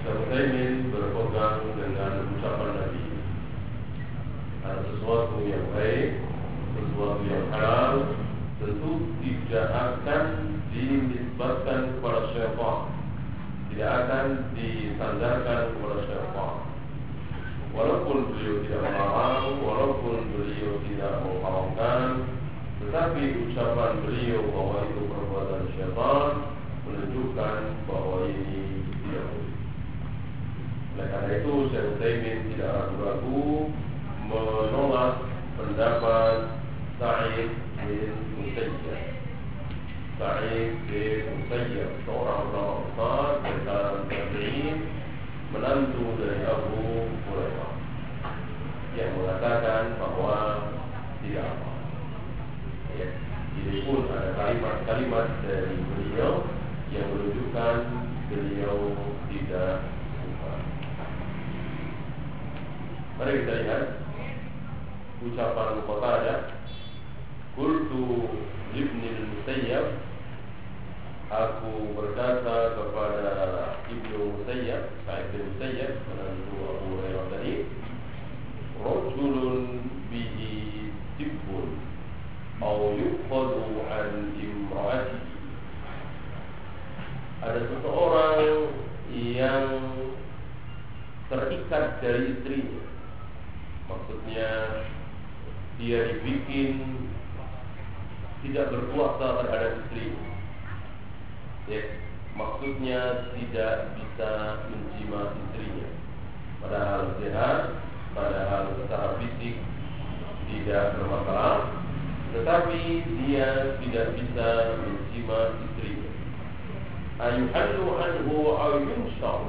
Syaikhul berpegang dengan ucapan Nabi. Ada sesuatu yang baik, sesuatu yang halal, tentu tidak akan dinisbatkan kepada syaitan, tidak akan disandarkan kepada syaitan. Walaupun beliau tidak melarang, walaupun beliau tidak mengharamkan, tetapi ucapan beliau bahwa itu perbuatan syaitan menunjukkan bahwa ini tidak boleh. Oleh karena itu, Syekh Utsaimin tidak ragu-ragu menolak pendapat Sa'id bin Musayyab. Sa'id bin Musayyab, seorang ulama besar dari kalangan tabi'in, menantu dari Abu Hurairah, yang mengatakan bahwa tidak apa. Ya, ini pun ada kalimat-kalimat dari beliau yang menunjukkan beliau tidak suka. Mari kita lihat ucapan Qatadah. Qultu Ibnu Musayyab, aku berkata kepada Ibnu Musayyab, Sa'id bin Musayyab, menantu Abu Hurairah tadi, rajulun bihi tibbun au yuqadu an imraati. Ada seseorang yang terikat dari istrinya. Maksudnya dia dibikin tidak berkuasa terhadap istrinya. Ya, maksudnya tidak bisa menjima istrinya. Padahal sehat, padahal secara fisik tidak bermasalah, tetapi dia tidak bisa menjima istrinya. Ayuhallu anhu aw yunshar.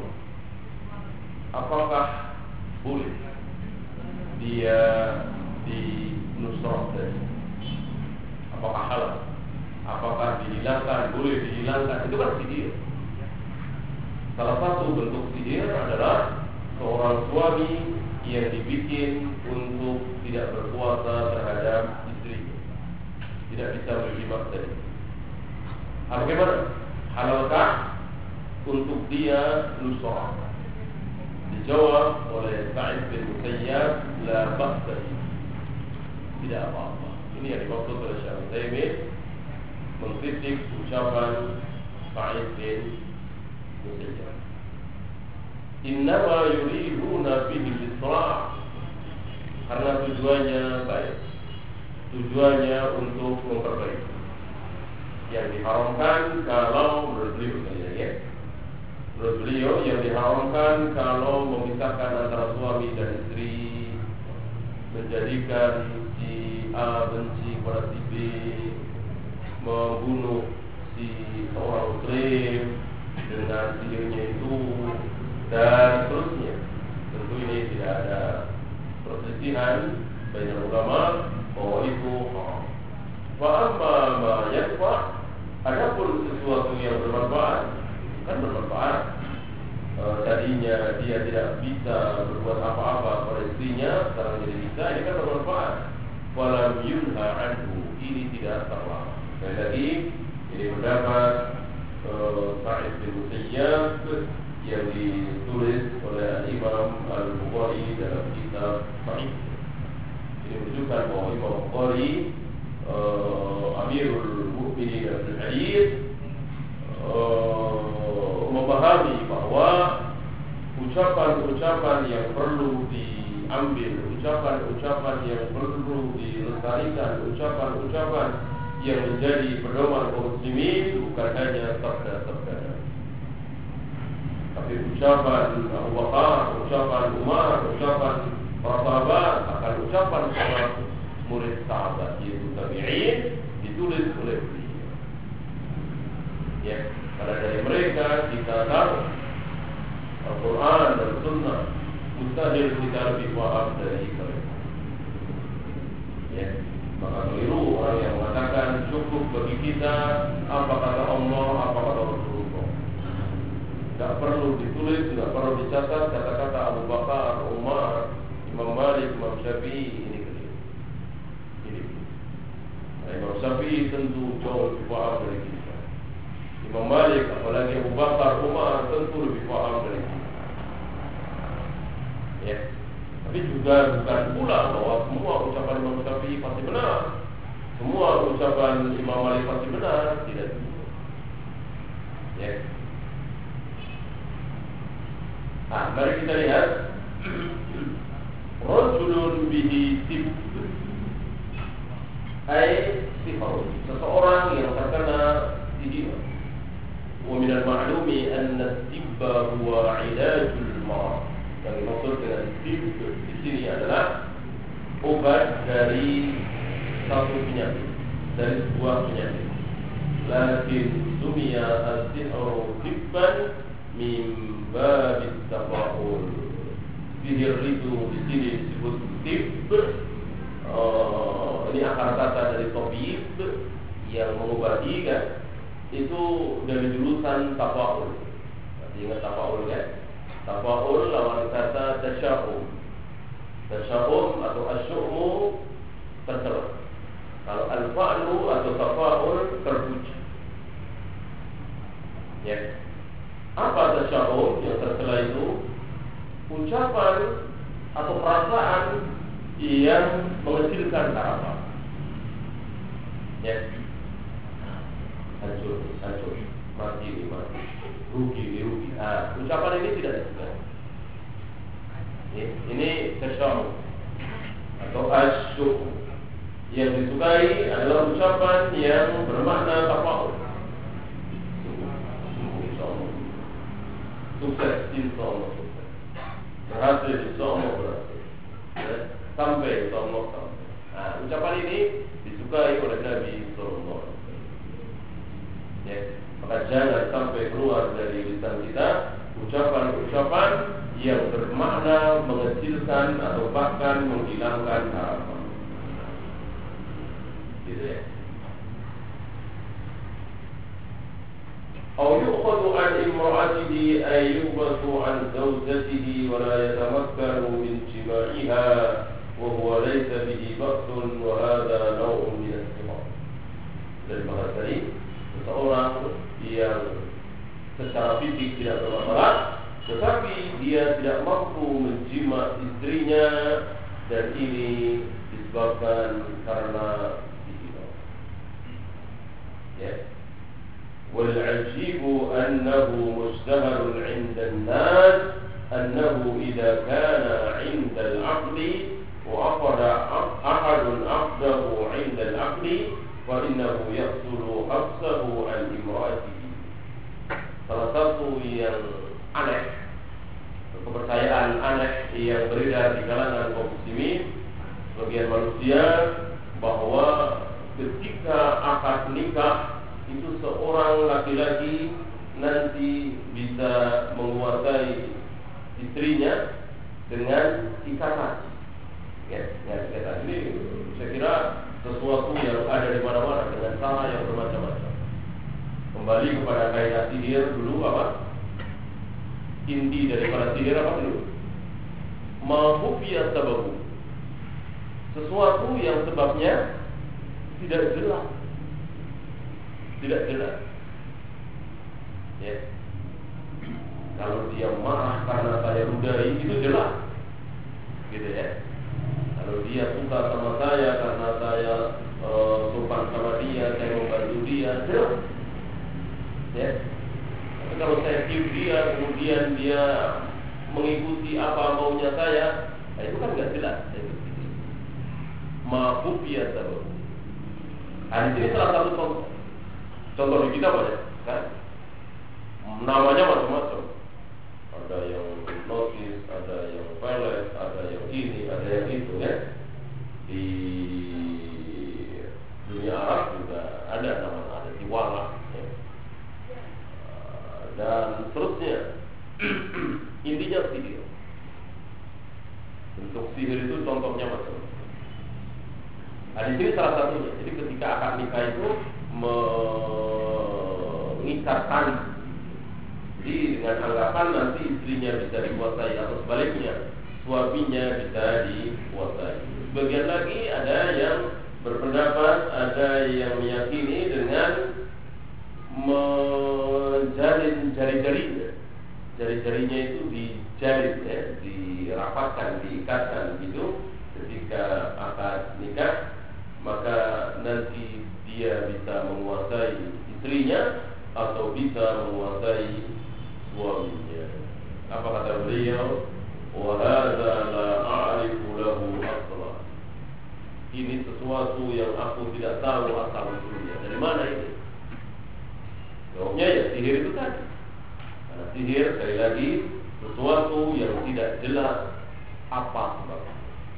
Apakah boleh dia dinusrah? Apakah halal? Apakah dihilangkan? Boleh dihilangkan? Itu kan sihir. Salah satu bentuk sihir adalah seorang suami yang dibikin untuk tidak berkuasa terhadap istrinya, tidak bisa menjima tadi. Bagaimana? Halalkah untuk dia nusrah? Dijawab oleh Sa'id bin Musayyab, la ba'sa, tidak apa-apa. Ini yang dimaksud oleh Syekh Utsaimin mengkritik ucapan Sa'id bin Musayyab. Innama yuriduna bihi al-islah, karena tujuannya baik, tujuannya untuk memperbaiki. Yang diharamkan kalau menurut beliau, ya, menurut beliau yang diharamkan kalau memisahkan antara suami dan istri, menjadikan si A benci pada si B, membunuh si seorang muslim dengan sihirnya itu, dan seterusnya. Tentu ini tidak ada perselisihan banyak ulama bahwa itu haram. Wa amma ma yanfa, adapun sesuatu yang bermanfaat, kan bermanfaat. Tadinya dia tidak bisa berbuat apa-apa pada istrinya, sekarang jadi bisa, ini kan bermanfaat. Walam yunha anhu, ini tidak terlarang. Sekali lagi, ini pendapat Sa'id bin Musayyab yang ditulis oleh Imam Al-Bukhari dalam kitab Sahih. Ini menunjukkan bahwa Imam Bukhari, Amirul Mukminin Abdul Hadis, memahami bahwa ucapan-ucapan yang perlu diambil, ucapan-ucapan yang perlu dilestarikan, ucapan-ucapan yang menjadi pedoman kaum muslimin bukan hanya sabda-sabda, tapi ucapan Abu Bakar, ucapan Umar, ucapan para sahabat, akan ucapan para murid sahabat yaitu tabi'in ditulis oleh beliau. Ya, karena dari mereka kita tahu Al-Quran dan Sunnah, mustahil kita lebih paham dari mereka. Ya, maka keliru orang yang mengatakan cukup bagi kita apa kata Allah, apa kata Rasulullah. Tidak perlu ditulis, tidak perlu dicatat kata-kata Abu Bakar, Umar, Imam Malik, Imam Syafi'i. Ini keliru. Nah, Imam Syafi'i tentu jauh lebih paham dari kita. Imam Malik, apalagi Abu Bakar, Umar tentu lebih paham dari kita. Ya. Tapi juga bukan pula bahwa semua ucapan Imam Syafi'i pasti benar, semua ucapan Imam Malik pasti benar, tidak juga. Ya. Nah, mari kita lihat rajulun bihi tib ay sihar, seseorang yang terkena sihir. Wa min al-ma'lumi anna at-tibba huwa 'ilajul marad. Yang dimaksud dengan tib di sini adalah obat dari satu penyakit, dari sebuah penyakit. Lakin sumiya as-sihru tibban min babit tafa'ul. Sihir itu di sini disebut tib. Ini akar kata dari tabib yang mengobati kan. Itu dari jurusan tafa'ul. Ingat tafa'ul kan? Tafa'ul lawan kata tasya'um. Tasya'um atau asy'umu tercela. Kalau al-fa'lu atau tafa'ul terpuji. Ya. Apa tasya'um yang tercela itu? Ucapan atau perasaan yang mengecilkan harapan. Ya. Hancur, mati, rugi. Ucapan ini tidak disukai. Ini tasya'um atau asy'um. Yang disukai adalah ucapan yang bermakna tafa'ul. Sukses, insyaallah sukses. Berhasil, insyaallah berhasil. Sampai, insyaallah sampai. Nah, ucapan ini disukai oleh Nabi sallallahu alaihi wasallam. Ya, maka jangan sampai keluar dari lisan kita ucapan-ucapan yang bermakna mengecilkan atau bahkan menghilangkan harapan. Gitu ya. أو يؤخذ عن امرأته أي يغبط عن زوجته ولا يتمكن من جماعها وهو ليس به بأس وهذا نوع من السحر. Dari bahasa tadi, seseorang yang secara fisik tidak bermasalah, tetapi dia tidak mampu menjima istrinya, dan ini disebabkan karena sihir. Ya. والعجيب أنه مشتهر عند الناس أنه إذا كان عند العقد وعقد أحد عقده عند العقد فإنه يحصل حبسه عن امرأته. Salah satu yang aneh, kepercayaan aneh yang beredar di kalangan kaum muslimin, sebagian manusia, bahwa ketika akad nikah itu seorang laki-laki nanti bisa menguasai istrinya dengan ikatan. Ya, ikatan ini saya kira sesuatu yang ada di mana-mana dengan cara yang bermacam-macam. Kembali kepada kaidah sihir dulu apa? Inti daripada sihir apa dulu? Mahufiyat sababu. Sesuatu yang sebabnya tidak jelas. Ya. Kalau dia marah karena saya ludahi, itu jelas, gitu ya. Kalau dia suka sama saya karena saya sopan sama dia, saya membantu dia, jelas. Ya. Tapi kalau saya tiup dia, kemudian dia mengikuti apa maunya saya, nah itu kan nggak jelas. Mahufiyat sababu. Nah, di sini salah satu contoh di kita banyak, kan? Namanya macam-macam. Ada yang hipnotis, ada yang pelet, ada yang ini, ada yang itu, ya. Di dunia Arab juga ada namanya, ada tiwala, ya. Dan seterusnya. Intinya sihir. Untuk sihir itu contohnya macam. Nah, di sini salah satunya. Jadi ketika akad nikah itu mengikat tali, jadi dengan anggapan nanti istrinya bisa dikuasai atau sebaliknya suaminya bisa dikuasai. Sebagian lagi ada yang berpendapat, ada yang meyakini dengan menjalin jari-jarinya itu dijalin, ya, dirapatkan, diikatkan gitu ketika akad nikah, maka nanti dia bisa menguasai istrinya atau bisa menguasai suaminya. Apa kata beliau? Wa hadza la a'rifu lahu asla. Ini sesuatu yang aku tidak tahu asal usulnya. Dari mana ini? Jawabnya ya sihir itu tadi. Karena sihir sekali lagi sesuatu yang tidak jelas apa sebabnya.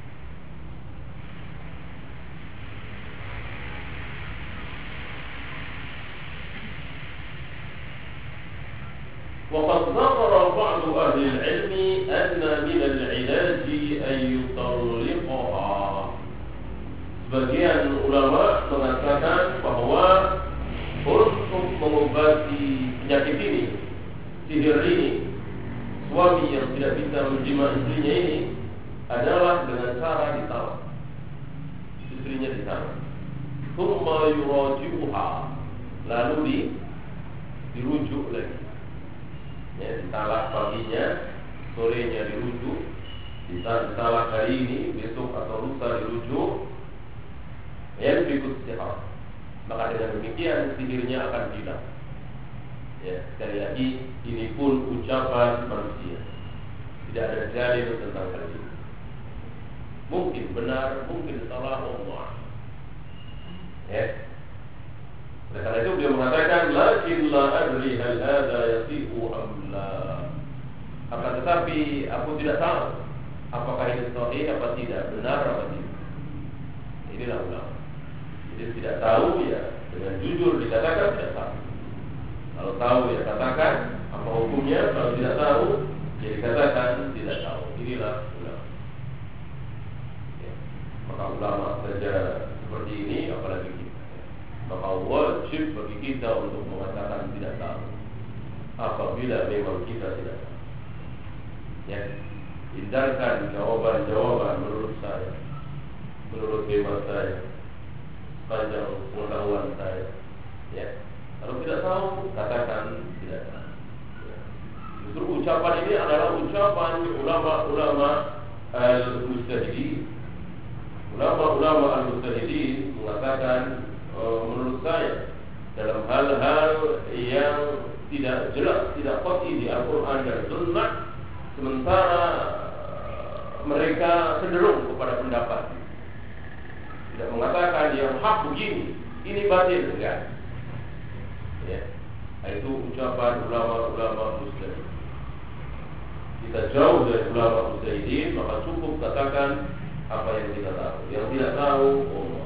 وقد ذكر بعض أهل العلم أن من العلاج أن يطلقها. Sebagian ulama mengatakan bahwa untuk mengobati penyakit ini, sihir ini, suami yang tidak bisa menjima istrinya ini adalah dengan cara ditalak. Istrinya ditalak. Thumma yuraji'uha, lalu dirujuk lagi. Ya, ditalak paginya, sorenya dirujuk, ditalak hari ini, besok atau lusa dirujuk, yang berikut sihir. Maka dengan demikian sihirnya akan hilang. Ya, sekali lagi ini pun ucapan manusia, tidak ada dalil tentang hal ini. Mungkin benar, mungkin salah, Allah. Ya. Oleh karena itu beliau mengatakan, lakin la adri hal hadza yasihu am la. Akan tetapi aku tidak tahu apakah ini sahih apa tidak, benar apa tidak. Inilah ulama. Jadi tidak tahu ya dengan jujur dikatakan tidak tahu. Kalau tahu ya katakan apa hukumnya, kalau tidak tahu ya dikatakan tidak tahu. Inilah ulama. Ya. Maka ulama saja seperti ini, apalagi kita. Maka wajib bagi kita untuk mengatakan tidak tahu apabila memang kita tidak tahu. Ya, hindarkan jawaban-jawaban menurut saya, menurut hemat saya, panjang pengetahuan saya. Ya, kalau tidak tahu katakan tidak tahu. Ya. Justru ucapan ini adalah ucapan ulama-ulama al-mujtahidin. Ulama-ulama al-mujtahidin mengatakan, menurut saya dalam hal-hal yang tidak jelas, tidak qat'i di Al-Quran dan Sunnah, sementara mereka cenderung kepada pendapat, tidak mengatakan yang hak begini, ini batil, enggak. Ya, itu ucapan ulama-ulama mujtahid. Kita jauh dari ulama mujtahidin, maka cukup katakan apa yang kita tahu. Yang tidak tahu, Allah.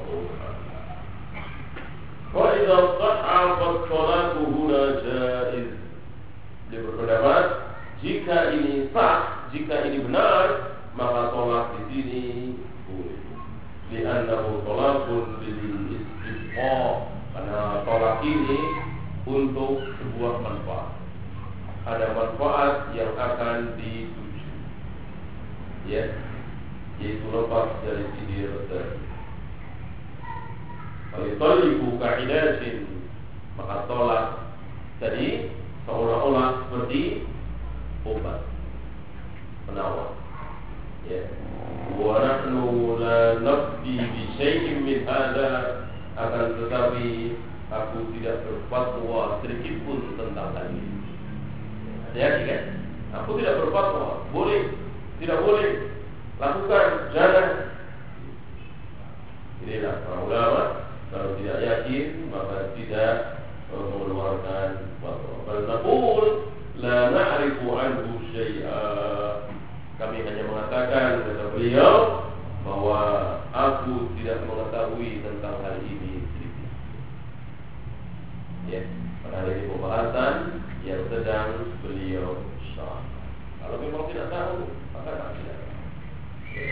Wa idza sahha fas-salatu huna jaiz. Dia berpendapat jika ini sah, jika ini benar, maka salat di sini boleh. Li'annahu salatun lil istisqa, karena salat ini untuk sebuah manfaat. Ada manfaat yang akan dituju. Ya, yaitu lepas dari sihir tadi. Kalau toliku ka'idatin, maka tolak tadi seolah-olah seperti obat penawar. Ya, wa nahnu la nafdi bi syai'in min hadza, akan tetapi aku tidak berfatwa sedikit pun tentang hal ini. Hati-hati kan? Aku tidak berfatwa, boleh, tidak boleh, lakukan, jangan. Inilah para ulama. Kalau tidak yakin maka tidak mengeluarkan fatwa. Bal naqul la na'rifu anhu syai'a. Kami hanya mengatakan, kata beliau, bahwa aku tidak mengetahui tentang hal ini sedikit. Ya, karena ini pembahasan yang sedang beliau syarah. Kalau memang tidak tahu, maka tidak tahu. Ya.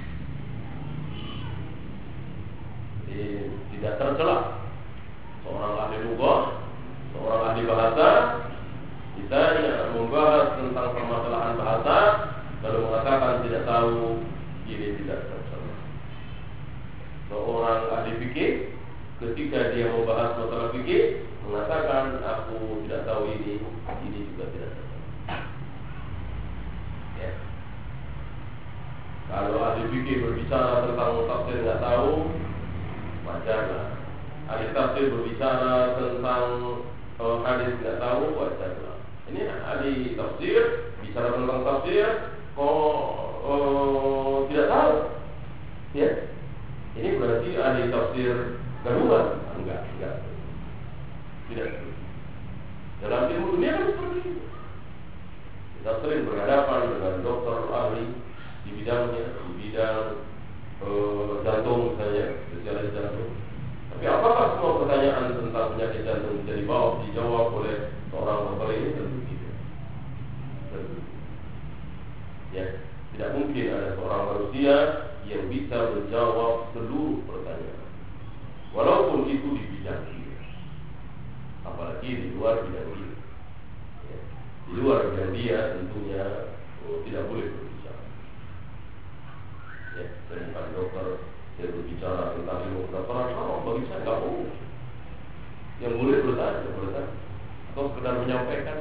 Tidak tercela seorang ahli lugah, seorang ahli bahasa, kita yang membahas tentang permasalahan bahasa lalu mengatakan tidak tahu, ini tidak tercela. Seorang ahli fikih ketika dia membahas masalah fikih mengatakan aku tidak tahu ini juga tidak tercela. Ya. Kalau ahli fikih berbicara tentang tafsir nggak tahu, wajarlah. Ahli tafsir berbicara tentang hadis nggak tahu, wajarlah. Ini ahli tafsir bicara tentang tafsir, kok tidak tahu, ya? Ini berarti ahli tafsir kedua? Enggak, tidak. Dalam ilmu dunia kan seperti itu. Kita sering berhadapan dengan dokter ahli di bidangnya, di bidang jantung misalnya, spesialis jantung. Tapi apakah semua pertanyaan tentang penyakit jantung bisa dijawab oleh seorang dokter ini? Tentu tidak. Ya, tidak mungkin ada seorang manusia yang bisa menjawab seluruh pertanyaan, walaupun itu di bidang dia, apalagi di luar bidang dia. Ya, di luar bidang dia tentunya tidak boleh berbicara. Ya, saya bukan dokter, saya berbicara tentang ilmu kedokteran. Bagi saya nggak boleh. Yang boleh bertanya, atau sekedar menyampaikan.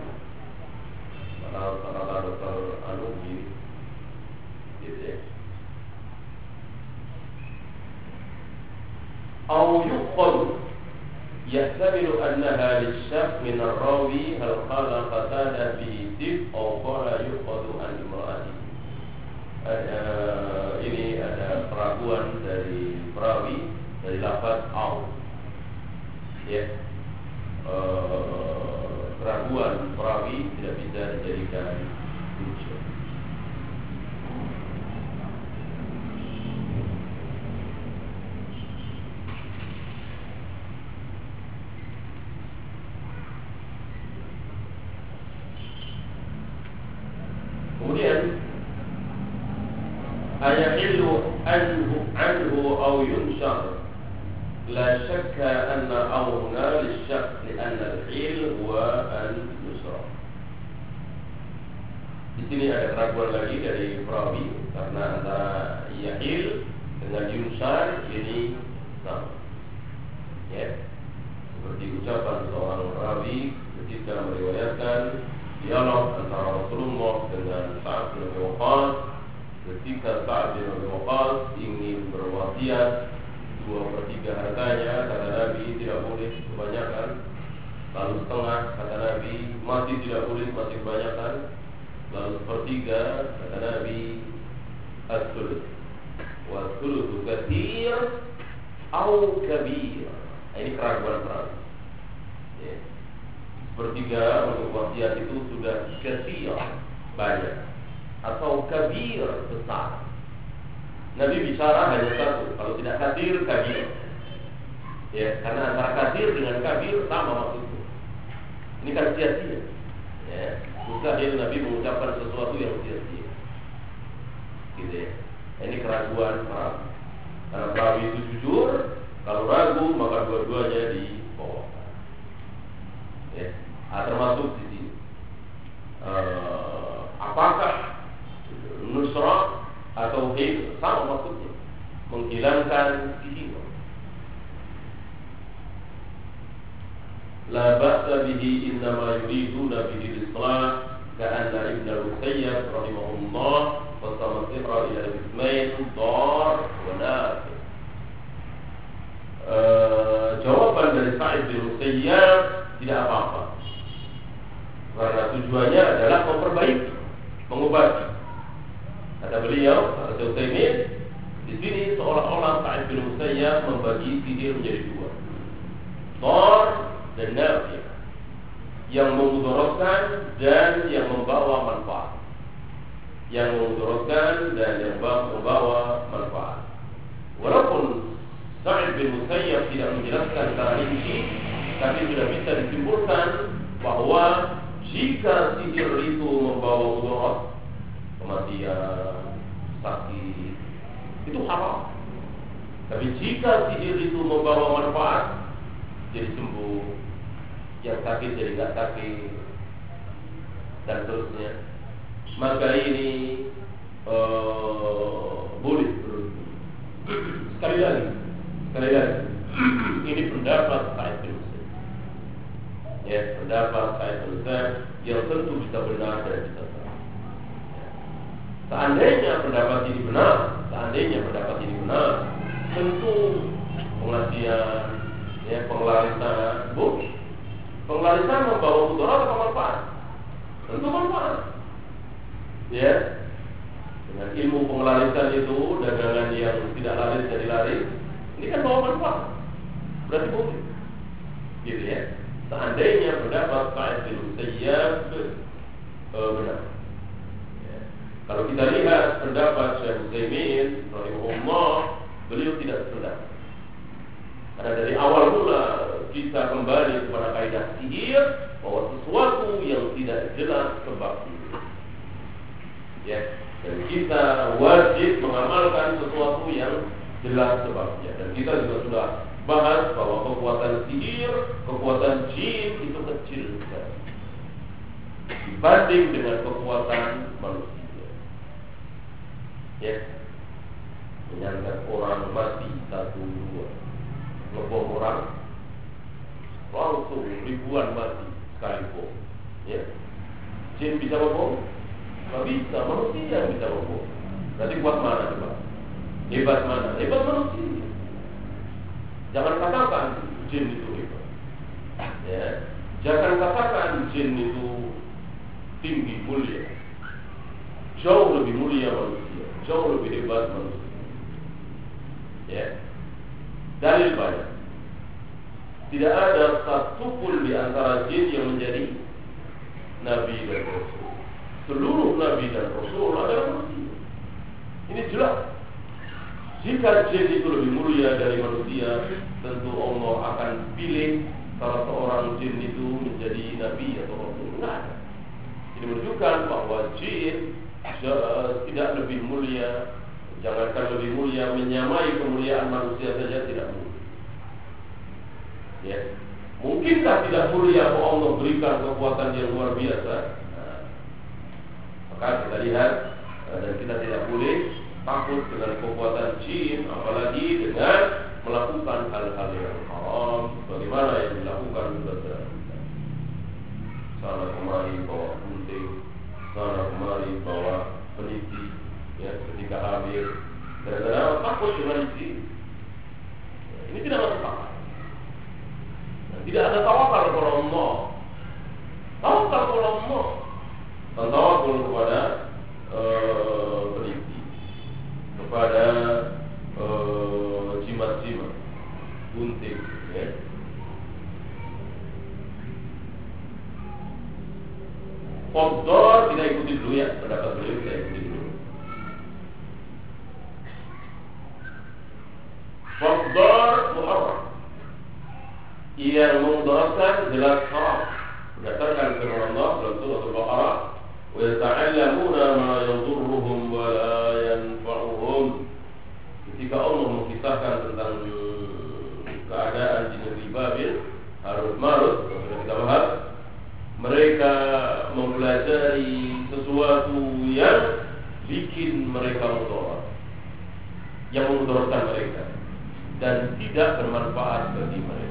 Kata dokter begini, gitu ya. أو يقل يحتمل أنها للشك من الراوي هل قال قتادة به سب أو قال يؤخذ عن امرأته. Ini ada keraguan dari perawi dari lafaz au, ya. Keraguan perawi tidak bisa dijadikan hujjah. Kemudian ayahillu anhu aw yunshar la syakka anna awna lisyak lianna al-hil wa al-yusra. Di sini ada keraguan lagi dari perawi karena antara yahil dengan yunshar ini sama, ya, seperti ucapan seorang rawi ketika meriwayatkan dialog antara Rasulullah dengan Sa'ad bin Abi Waqqas ketika Sa'ad bin Abi Waqqas ingin berwasiat 2/3 hartanya, kata Nabi tidak boleh kebanyakan. Lalu setengah, kata Nabi masih tidak boleh, masih kebanyakan. Lalu 1/3, kata Nabi as-sulus wa sulusu katsir au kabir. Ini keraguan perawi, ya. 1/3 untuk wasiat itu sudah katsir, banyak, atau kabir, besar. Nabi bicara hanya satu, kalau tidak katsir, kabir, ya, karena antara katsir dengan kabir sama maksudnya. Ini kan sia-sia, ya. Mustahil Nabi mengucapkan sesuatu yang sia-sia, gitu ya. Ini keraguan perawi. Karena perawi itu jujur, kalau ragu maka dua-duanya dibawakan, ya. Termasuk di sini apakah nusra atau hil, sama maksudnya, menghilangkan kehilafan. La ba'sa bihi innama yuriduna bihi al-islah ka'anna Ibn al-Musayyab rahimahullah qasama sihra ila al-ismain dar wa nafi. Jawaban dari Sa'id bin Musayyab tidak apa-apa, karena tujuannya adalah memperbaiki, mengobati. Kata beliau, kata Utsaimin, di sini seolah-olah Sa'id bin Musayyab membagi sihir menjadi dua, dar dan nafi, yang memudaratkan dan yang membawa manfaat. Yang memudaratkan dan yang membawa manfaat. Walaupun Sa'id bin Musayyab tidak menjelaskan secara rinci, tapi sudah bisa disimpulkan bahwa jika sihir itu membawa mudarat, kematian, sakit, itu haram. Tapi jika sihir itu membawa manfaat, jadi sembuh, yang sakit jadi nggak sakit, dan seterusnya, maka ini boleh beruntung. Sekali lagi, ini pendapat Sa'id bin Musayyab, ya, pendapat Sa'id bin Musayyab yang tentu bisa benar dan bisa salah. Seandainya pendapat ini benar, tentu pengajian, ya, pengelarisan, pengelarisan membawa mudarat atau manfaat? Tentu manfaat. Ya, dengan ilmu pengelarisan itu, dagangan yang tidak laris jadi laris, ini kan bawa manfaat. Berarti boleh, gitu ya. Seandainya pendapat Sa'id bin Musayyab benar. Ya. Kalau kita lihat pendapat Syekh Utsaimin rahimahullah, beliau tidak sependapat. Karena dari awal mula kita kembali kepada kaidah sihir bahwa sesuatu yang tidak jelas sebabnya. Ya, dan kita wajib mengamalkan sesuatu yang jelas sebabnya. Dan kita juga sudah bahas bahwa kekuatan sihir, kekuatan jin itu kecil sekali dibanding dengan kekuatan manusia. Ya, menyantet orang mati 1-2, ngebom orang langsung ribuan mati sekali bom. Ya, jin bisa ngebom? Nggak bisa, manusia yang bisa ngebom. Berarti kuat mana coba? Hebat mana? Hebat manusia. Jangan katakan jin itu hebat. Ya, jangan katakan jin itu tinggi, mulia. Jauh lebih mulia manusia, jauh lebih hebat manusia. Ya, dalil banyak. Tidak ada satupun di antara jin yang menjadi nabi dan rasul. Seluruh nabi dan rasul adalah manusia. Ini jelas. Jika jin itu lebih mulia dari manusia, tentu Allah akan pilih salah seorang jin itu menjadi nabi atau rasul. Nah, ini menunjukkan bahwa jin tidak lebih mulia, jangankan lebih mulia, menyamai kemuliaan manusia saja tidak mungkin. Ya, mungkinkah tidak mulia bahwa Allah berikan kekuatan yang luar biasa? Nah, maka kita lihat dan kita tidak boleh takut dengan kekuatan jin, apalagi dengan melakukan hal-hal yang haram, bagaimana yang dilakukan saudara kita. Sana kemari bawa gunting, sana kemari bawa peniti, ya, ketika hamil, gara-gara takut dengan jin. Ini tidak masuk akal. Tidak ada tawakal kepada Allah. Tawakal kepada Allah. Dan tawakal kepada peniti, kepada jimat-jimat, gunting, ya. Fadhar tidak ikuti dulu ya, pendapat beliau tidak ikuti dulu. Fadhar muharram, yang memudaratkan jelas haram berdasarkan firman Allah dalam surah Al-Baqarah, wa yata'allamuna ma yadurruhum wa la yanfa'uhum. Ketika Allah mengisahkan tentang keadaan di negeri Babil, Harut Marut, yang sudah kita bahas, mereka mempelajari sesuatu yang bikin mereka mudarat, yang memudaratkan mereka dan tidak bermanfaat bagi mereka.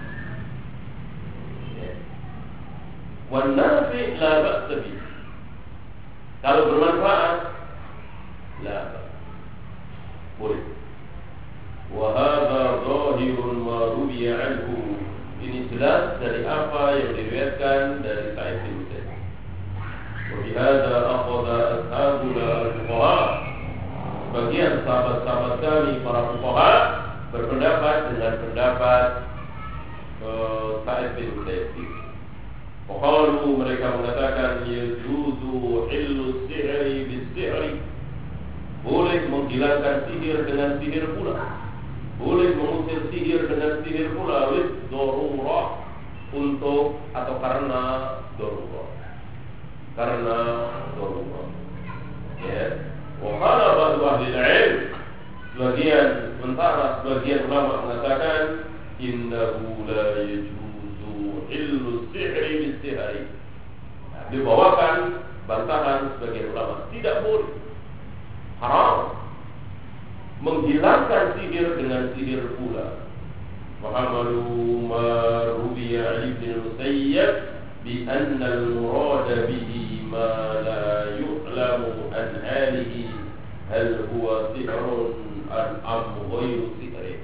Wan nafi' la ba'sa bih. Kalau bermanfaat, la ba'sa, boleh. Wa hadha zahirun ma ruwiya anhu. Ini jelas dari apa yang diriwayatkan dari Sa'id bin Musayyib. Wa bihadza akhadha ashabuna al-fuqaha. Sebagian sahabat-sahabat kami para fuqaha berpendapat dengan pendapat Sa'id bin Musayyib. Qalu, mereka mengatakan yajuzu illu sihri bis-sihri. Boleh menghilangkan sihir dengan sihir pula. Boleh mengusir sihir dengan sihir pula, darurah, untuk atau karena darurah. Karena darurah. Ya. Wa qala ba'du ahli al-'ilm, sebagian ulama mengatakan innahu la yajuzu ilmu sihri bis-sihri. Dibawakan bantahan sebagian ulama, tidak boleh, haram menghilangkan sihir dengan sihir pula. Muhammadu ma rubiya ibn Musayyab bi anna al-murad bihi ma la yu'lam ya'lamu an halihi hal huwa sihrun am ghairu sihrin.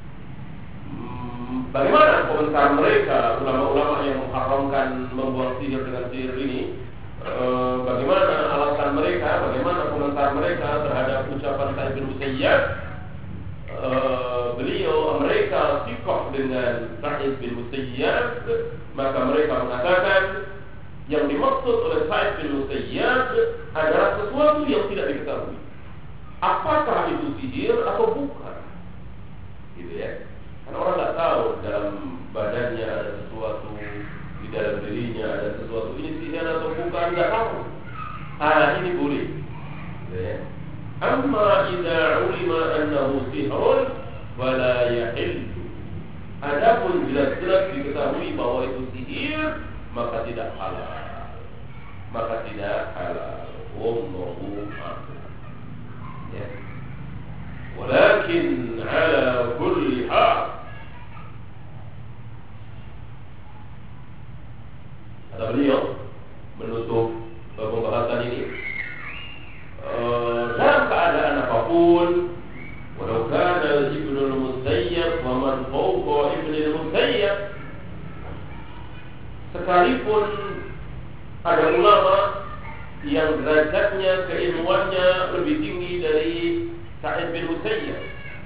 Bagaimana komentar mereka, ulama-ulama yang mengharamkan membuang sihir dengan sihir ini? Bagaimana alasan mereka, bagaimana komentar mereka terhadap ucapan Sa'id bin Musayyab? Mereka sikoh dengan Sa'id bin Musayyab, maka mereka mengatakan yang dimaksud oleh Sa'id bin Musayyab adalah sesuatu yang tidak diketahui. Apakah itu sihir atau bukan? Gitu ya. Karena orang tidak tahu dalam badannya ada sesuatu, di dalam dirinya ada sesuatu. Ini sihir atau bukan, tidak tahu. Ini boleh. Gitu ya. Amma idza ulima annahu sihrun wala yahillu. Adapun jelas-jelas diketahui bahwa itu sihir, maka tidak halal. Maka tidak halal. Wallahu a'lam. Ya. Walakin ala kulli hal. Kata beliau menutup pembahasan ini, dalam keadaan apapun, walau kana Ibnu al-Musayyab wa man fawqa Ibnu al-Musayyab, sekalipun ada ulama yang derajatnya, keilmuannya lebih tinggi dari Sa'id bin Musayyab,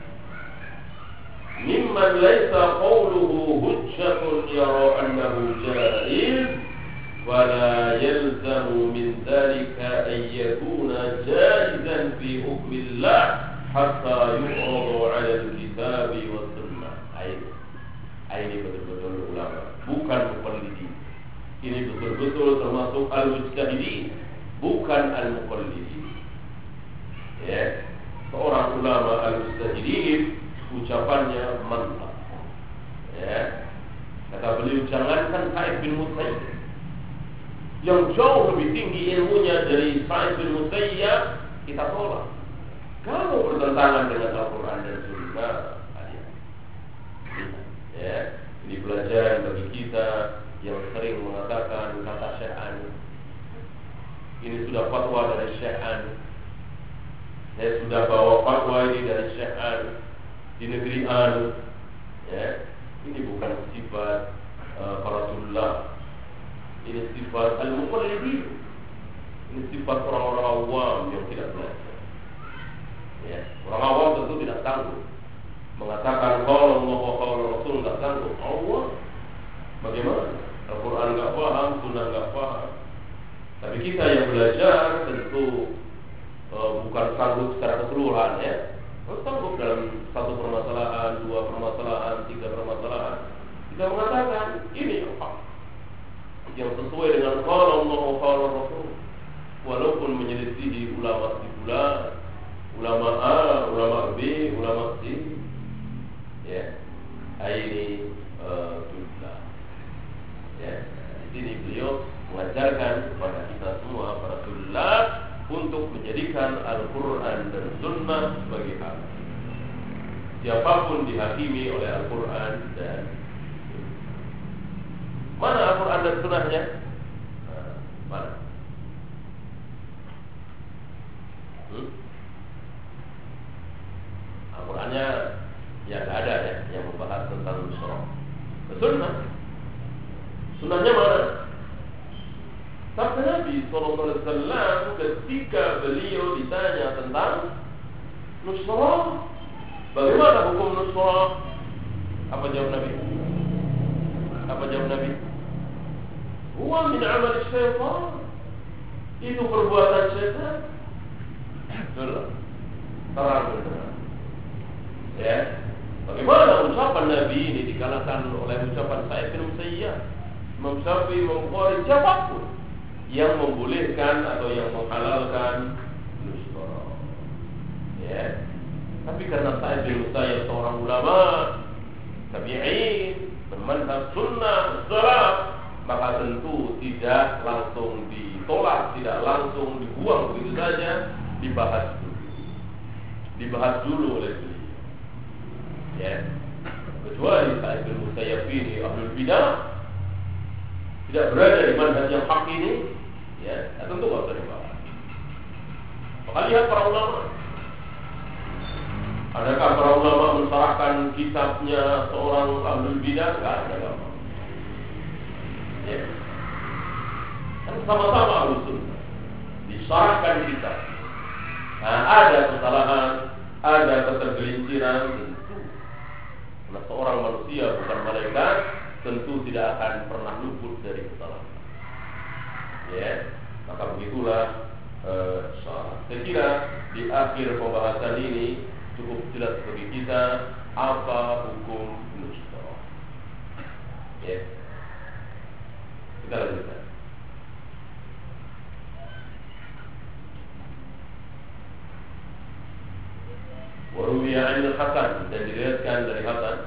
mimman laysa qawluhu hujjatun yara annahu jaiz ولا يلزم من ذلك أن يكون جائزا في حكم الله حتى يعرض على الكتاب والسنة. Ini betul-betul ulama, bukan muqallidin. Ini betul-betul termasuk al-mujtahidin, bukan al-muqallidin. Ya, seorang ulama al-mujtahidin ucapannya mantap. Ya, kata beliau, jangankan Sa'id bin Musayyab yang jauh lebih tinggi ilmunya dari Sa'id bin Musayyab, kita tolak. Kalau bertentangan dengan Al-Quran dan Sunnah, ya, ini pelajaran bagi kita yang sering mengatakan kata Syekh An. Ini sudah fatwa dari Syekh An. Saya sudah bawa fatwa ini dari Syekh An di negeri An. Ya, ini bukan sifat para tullah. Ini sifat al-muqallidin. Ini sifat orang-orang awam yang tidak belajar. Ya, orang awam tentu tidak sanggup mengatakan kalau Allah kalau Rasul tidak sanggup. Allah bagaimana? Al-Quran tidak paham, Sunnah tidak paham. Tapi kita yang belajar tentu bukan sanggup secara keseluruhan, ya. Sanggup dalam satu permasalahan, dua permasalahan, tiga permasalahan. Kita mengatakan ini yang sesuai dengan qala Allah wa qala Rasul, walaupun menyelisihi ulama sebelah, ulama A, ulama B, ulama C. Ya, ini tullah. Ya, di sini beliau mengajarkan kepada kita semua para tullah untuk menjadikan Al-Quran dan Sunnah sebagai hak. Siapapun dihakimi oleh Al-Quran dan mana Al-Quran dan Sunnahnya? Mana? Al-Qurannya ya tidak ada ya yang membahas tentang Sunnah. Sunnah. Sunnahnya mana? Sabda Nabi SAW ketika beliau ditanya tentang nusrah, bagaimana hukum nusrah? Apa jawab Nabi? Apa jawab Nabi? Huwa min amal syaitan. Itu perbuatan syaitan. Betul. Terang. Ya. Bagaimana ucapan Nabi ini dikalahkan oleh ucapan Sa'id bin Musayyab? Imam Syafi'i, Imam Bukhari, siapapun yang membolehkan atau yang menghalalkan nusrah. Ya. Tapi karena Sa'id bin Musayyab seorang ulama tabi'in, bermanhaj sunnah salaf, maka tentu tidak langsung ditolak, tidak langsung dibuang begitu saja, dibahas dulu oleh beliau. Ya, kecuali Sa'id bin Musayyab ini ahlul bidah, tidak berada di manhaj yang hak ini, ya, tentu tidak usah dibahas. Maka lihat para ulama. Adakah para ulama mensyarahkan kitabnya seorang ahlul bidah? Tidak ada gampang. Ya. Kan sama-sama ahlus sunnah. Disyarahkan kitab. Nah, ada kesalahan, ada ketergelinciran, tentu. Karena seorang manusia bukan malaikat, tentu tidak akan pernah luput dari kesalahan. Ya, maka begitulah. Saya kira di akhir pembahasan ini cukup jelas bagi kita apa hukum nusrah. Ya, kita lanjutkan. Waruwiya anil Hasan, dan diriwayatkan dari Hasan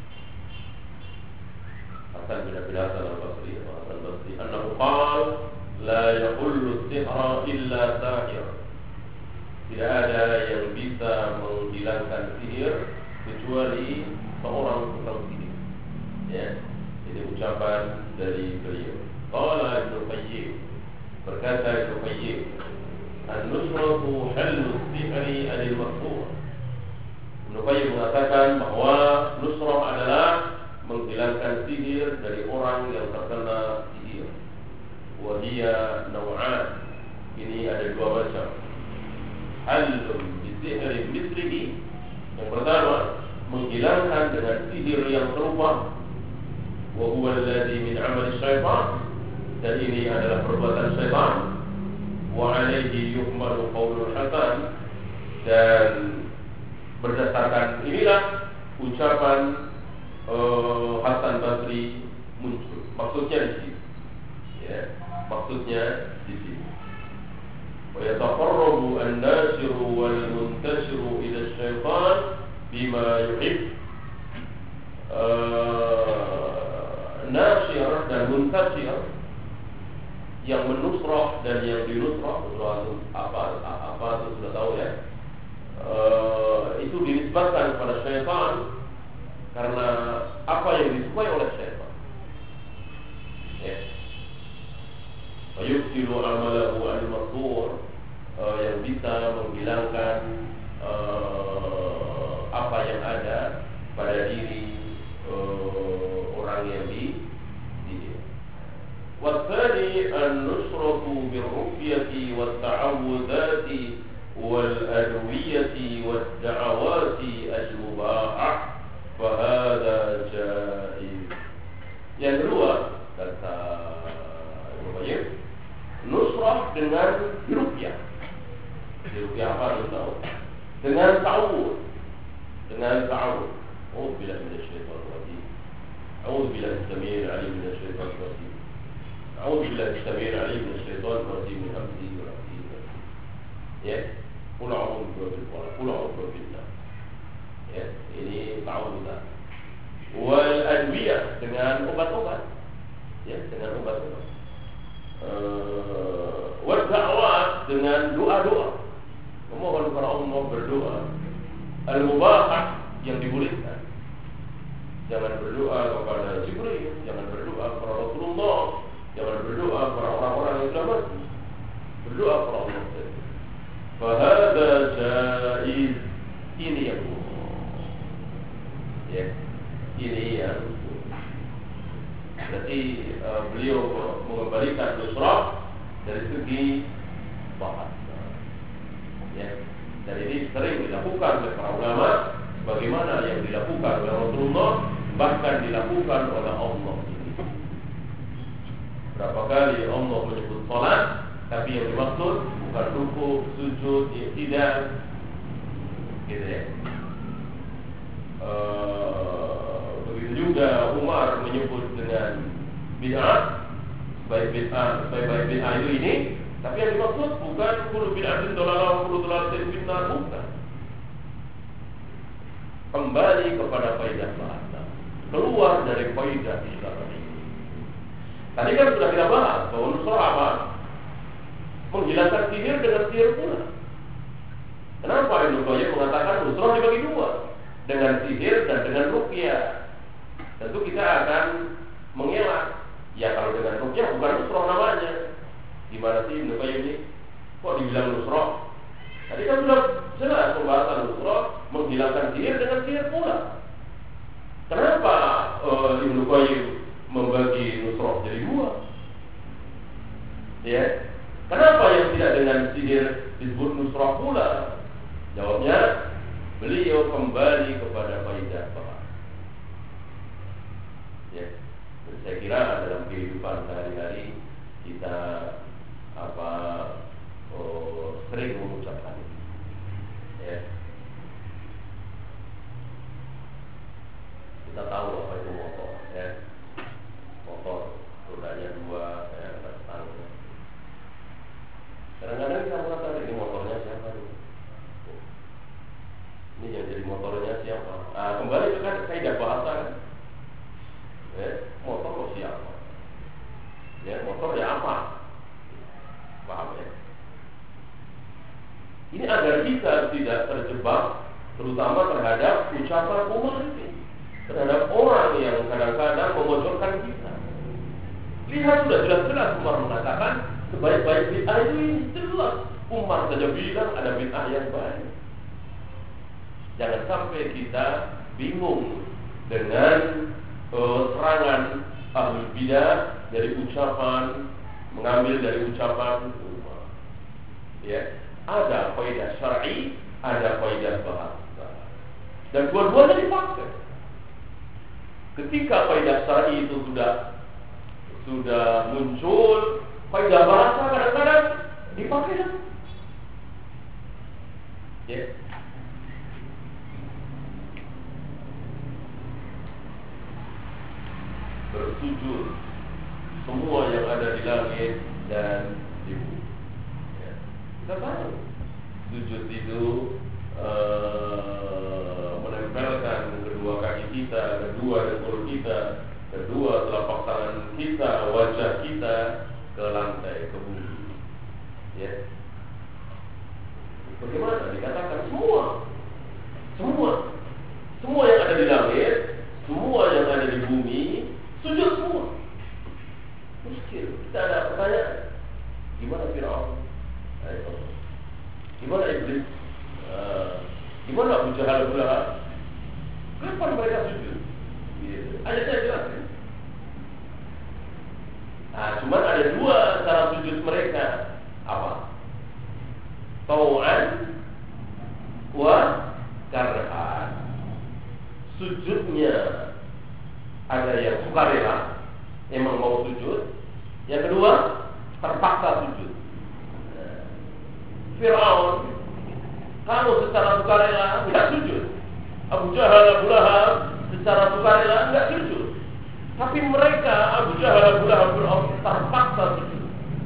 bin Abi Hasan al-Basri, annahu qala la yaqullu sihra illa sahir. Tidak ada yang bisa menghilangkan sihir kecuali seorang tukang sihir. Ya, ini ucapan dari beliau. Qala Ibnu Qayyim, berkata Ibnu Qayyim, an-nusratu hallu sihri anil maqsur. Ibnu Qayyim mengatakan bahwa nusrah adalah menghilangkan sihir dari orang yang terkena sihir. Wa hiya naw'an. Ini ada dua macam. Halum bisihri mislihi, yang pertama menghilangkan dengan sihir yang serupa, wa huwa alladhi min amali syaitan, dan ini adalah perbuatan syaitan. Wa alaihi yuhmalu qaulul Hasan, dan berdasarkan inilah ucapan Hasan Basri muncul. Maksudnya di sini, ya, maksudnya di sini. ويتقرب الناشر والمنتشر إلى الشيطان بما يحب. Nasyir dan muntasir, yang menusrah dan yang dinusrah, apa itu sudah tahu ya. Itu dinisbatkan kepada syaitan karena apa yang disukai oleh syaitan. Ya. Yufsilu amalahu al-maqdur, yang bisa menghilangkan apa yang ada pada diri orang yang dididik. Watsani an-nusratu bir-ruqyati wat-ta'awudzati wal-adwiyati wad-da'awati al-mubahah, fa hadza jaiz. Yang kedua, kata Ibnu Qayyim, nusrah dengan diruqyah. Diruqyah apa tahu? Dengan ta'awud. A'udzu billahi minasyaitonir rajim. A'udzu billahi as-sami'il 'alim minasyaitonir rajim. A'udzu billahi as-sami'il 'alim minasyaitonir rajim min hamzihi wa nafthihi. Ya, qul a'udzu birabbil falaq, qul a'udzu birabbin nas. Ya, ini ta'awud. Wal adwiyah, dengan obat-obat. Ya, dengan obat-obat. Wad-da'awat, dengan doa-doa, memohon kepada Allah, berdoa. Al-mubahah, yang dibolehkan. Jangan berdoa kepada Jibril, jangan berdoa kepada Rasulullah, jangan berdoa kepada orang-orang yang sudah mati. Berdoa kepada Allah saja. Fa hadza jaiz. Ini yang ya, ini yang berarti beliau mengembalikan nusrah dari segi bahasa. Ya, dan ini sering dilakukan oleh para ulama, bagaimana yang dilakukan oleh Rasulullah, bahkan dilakukan oleh Allah. Berapa kali Allah menyebut salat, tapi yang dimaksud bukan ruku, sujud, i'tidal, gitu ya. Begitu juga Umar menyebut dengan bid'ah, baik bid'ah itu ini, tapi yang dimaksud bukan kullu bid'atin dhalalah wa kullu dhalalatin finnar, bukan. Kembali kepada kaidah bahasa, keluar dari kaidah Islam. Tadi kan sudah kita bahas bahwa nusrah apa? Menghilangkan sihir dengan sihir pula. Kenapa Ibnu Qayyim mengatakan nusrah dibagi dua, dengan sihir dan dengan ruqyah? Tentu kita akan mengelak. Ya, kalau dengan ruqyah bukan nusrah namanya. Gimana sih Ibnu Qayyim ini? Kok dibilang nusrah? kita sudah jelas pembahasan nusrah menghilangkan sihir dengan sihir pula. Kenapa Ibnu Qayyim membagi nusrah jadi dua? Ya, kenapa yang tidak dengan sihir disebut nusrah pula? Jawabnya, beliau kembali kepada kaidah bahasa. Ya, saya kira dalam kehidupan sehari-hari kita sering mengucapkan itu. Ya. Kita tahu apa itu motor, ya. Motor rodanya dua, ya, ada stangnya. Kadang-kadang kita mengatakan ini motornya siapa nih? Ini yang jadi motornya siapa? Kembali ke kaidah bahasa kan? Ya, motor lo siapa? Ya, motor ya apa? Paham ya? Ini agar kita tidak terjebak, terutama terhadap ucapan Umar ini, terhadap orang yang kadang-kadang memojokkan kita. Lihat sudah jelas-jelas Umar mengatakan sebaik-baik bid'ah itu ini jelas. Umar saja bilang ada bid'ah yang baik. Jangan sampai kita bingung dengan serangan ahlul bidah dari ucapan, mengambil dari ucapan Umar. Ya. Ada kaidah syar'i, ada kaidah bahasa. Dan dua-duanya dipakai. Ketika kaidah syar'i itu sudah muncul, kaidah bahasa kadang-kadang dipakai. Ya. Bersujud semua yang ada di langit dan di bumi. Kita tahu sujud itu menempelkan kedua kaki kita, kedua dengkul kita, kedua telapak tangan kita, wajah kita ke lantai, ke bumi. Ya. Bagaimana dikatakan semua yang ada di langit, semua yang ada di bumi, sujud semua. Muskil. Kita ada pertanyaan, gimana Fir'aun? Gimana Iblis? Gimana Abu Jahal Abu Lahab? Kapan mereka sujud? Ayatnya jelas ya? Cuma ada dua cara sujud mereka. Apa? Tau'an wa karhan. Sujudnya ada yang sukarela, emang mau sujud. Yang kedua, terpaksa sujud. Fir'aun, kamu secara sukarela tidak sujud. Abu Jahal Abu Lahab secara sukarela tidak sujud. Tapi mereka Abu Jahal Abu Lahab Fir'aun terpaksa sujud.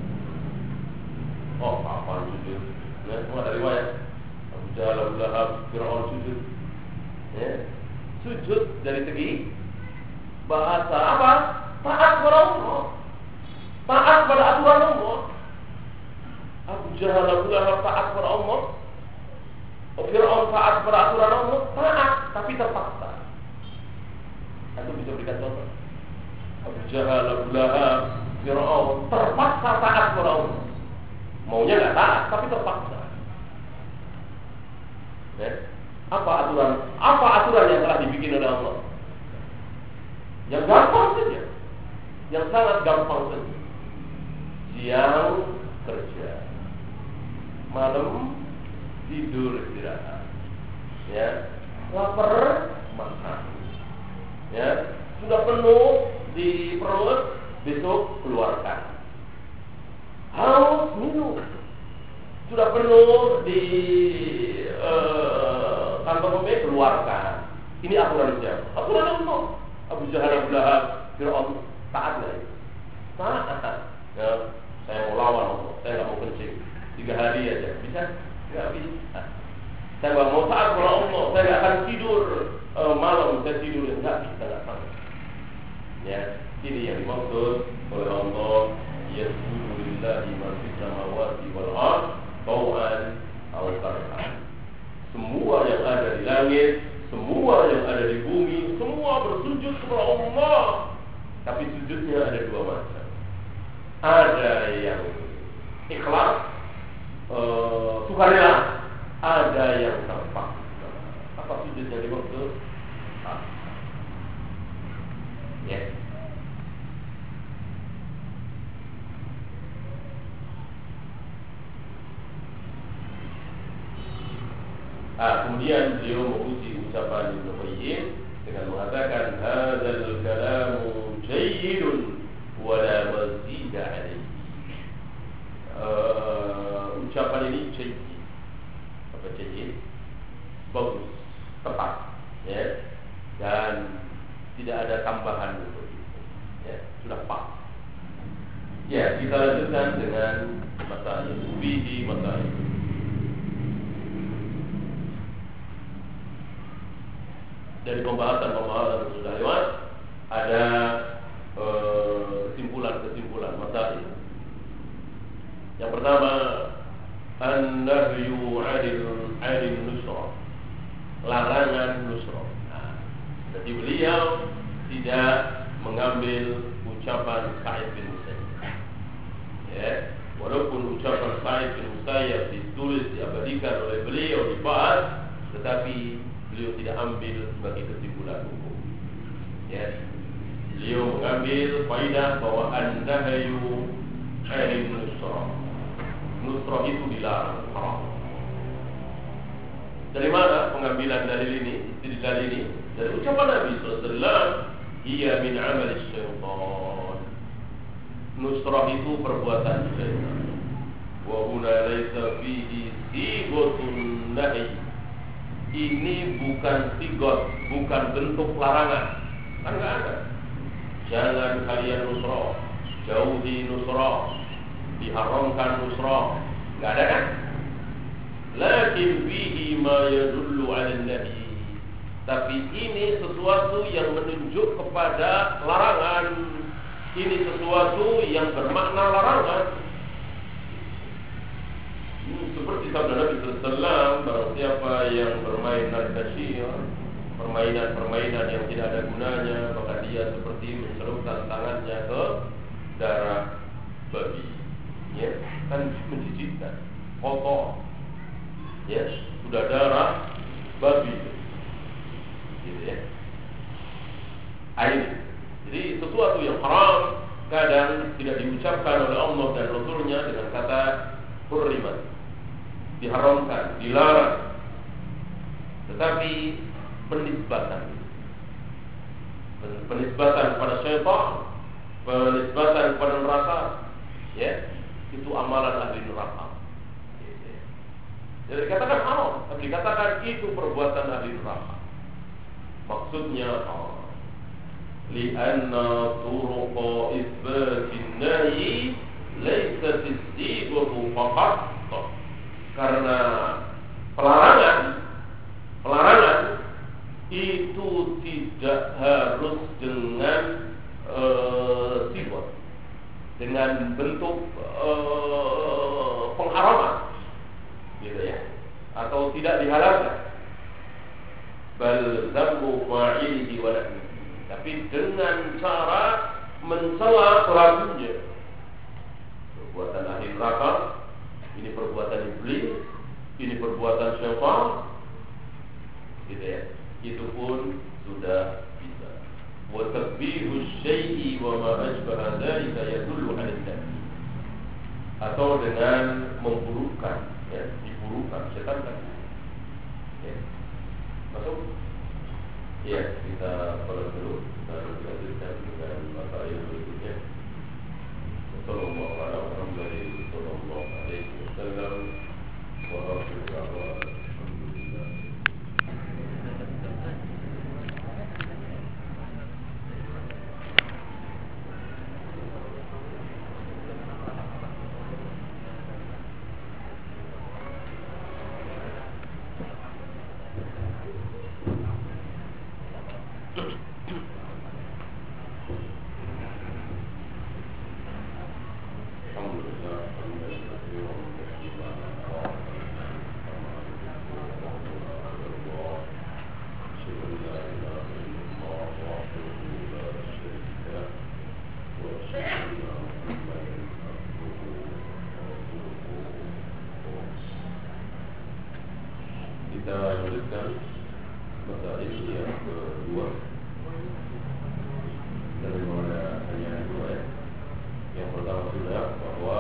Oh, apa sujud? Ya, semua dari riwayat. Abu Jahal Abu Lahab Fir'aun sujud. Ya. Sujud dari segi bahasa apa? Taat kepada Allah. Taat pada aturan Allah. Abu Jahal Abu Lahab taat kepada Allah, Fir'aun taat kepada aturan Allah, taat tapi terpaksa. Itu bisa berikan contoh. Abu Jahal Abu Lahab Fir'aun terpaksa taat kepada Allah. Maunya nggak taat tapi terpaksa. Ya. Apa aturan yang telah dibikin oleh Allah? Yang gampang saja, yang sangat gampang saja. Siang kerja, malam tidur istirahat, ya, lapar makan, ya, sudah penuh di perut besok keluarkan, haus minum, sudah penuh di kantong pemik keluarkan. Ini aturan siapa? Aturan Allah. Abu Jahal Abu Lahab Fir'aun taat nggak itu? Taat. Ya, saya mau lawan Allah, saya nggak mau kencing 3 hari aja, bisa? Nggak bisa. Saya nggak mau taat kepada Allah, saya nggak akan tidur malam, saya tidur nggak bisa, nggak tahu. Ya, ini yang dimaksud oleh Allah. Yasjudu lillahi ma fis samawati wal ardh tau'an aw karhan. Semua yang ada di langit, semua yang ada di bumi, semua bersujud kepada Allah. Tapi sujudnya ada 2 macam. Ada yang ikhlas, sukarela, ada yang terpaksa. Apa sujud yang dimaksud? Ya. Kemudian beliau memuji ucapan Ibnu Qayyim dengan mengatakan hadzal kalamu jayyidun wa la mazida alaihi. Ucapan ini jayyid. Apa jayyid? Bagus, tepat, ya. Dan tidak ada tambahan untuk itu. Ya, sudah pas. Ya, kita lanjutkan dengan masalah bihi masalah. Dari pembahasan yang sudah lewat ada kesimpulan masalah. Yang pertama, an-nahyu 'anil nusra, larangan nusra. Jadi beliau tidak mengambil ucapan Sa'id bin Musayyib. Ya, walaupun ucapan Sa'id bin Musayyib ditulis diabadikan oleh beliau dibahas, tetapi beliau tidak ambil sebagai kesimpulan hukum. Ya, beliau mengambil faidah bahwa an-nahyu 'anil nusra. Nusra itu dilarang, haram. Dari mana pengambilan dalil ini, istidlal ini? Dari ucapan Nabi sallallahu alaihi wasallam, "Ia min 'amali syaitan." Nusra itu perbuatan syaitan. Wa huna laisa fihi sighatun nahy. Ini bukan sigot, bukan bentuk larangan. Kan enggak ada. Jangan kalian nusra, jauhi nusra, diharamkan nusra. Enggak ada kan? Lakin fihi ma yadullu 'ala an-nahy. Tapi ini sesuatu yang menunjuk kepada larangan. Ini sesuatu yang bermakna larangan. Seperti sabda Nabi sallallahu alaihi wasallam, barang siapa yang bermain al-kasyir, permainan-permainan yang tidak ada gunanya, maka dia seperti mencelupkan tangannya ke darah babi. Ya, kan menjijikkan, kotor. Ya, sudah darah babi. Gitu ya. Air. Jadi sesuatu yang haram kadang tidak diucapkan oleh Allah dan Rasulnya dengan kata hurrimat, diharamkan, dilarang, tetapi penisbatan pada syaitan, penisbatan pada neraka, ya, itu amalan ahli neraka. Jadi dikatakan haram, tapi dikatakan itu perbuatan ahli neraka. Maksudnya li'anna turuqa isbatin nahi laysat as-sighatu faqat. Karena pelarangan itu tidak harus dengan sifat, dengan bentuk pengharaman, gitu ya, atau tidak dihalalkan. Bal zammu fa'ilihi wa lahu, tapi dengan cara mencela pelakunya. Perbuatan ahli neraka, ini perbuatan iblis, ini perbuatan syaitan, gitu ya. Itu pun sudah bisa. Wa tasbihu syai'i wa ma ashbaha dzalika yadullu 'ala al-nahy. Atau dengan memburukan, ya, diburukan, setan kan. Ya. Masuk? Ya, kita pada dulu dan lanjutkan dengan masalah yang berikutnya. Sallallahu alaihi wasallam wa rahmatullahi. kita lanjutkan masalah ini yang kedua. Dan ada hanya dua ya. Yang pertama sudah bahwa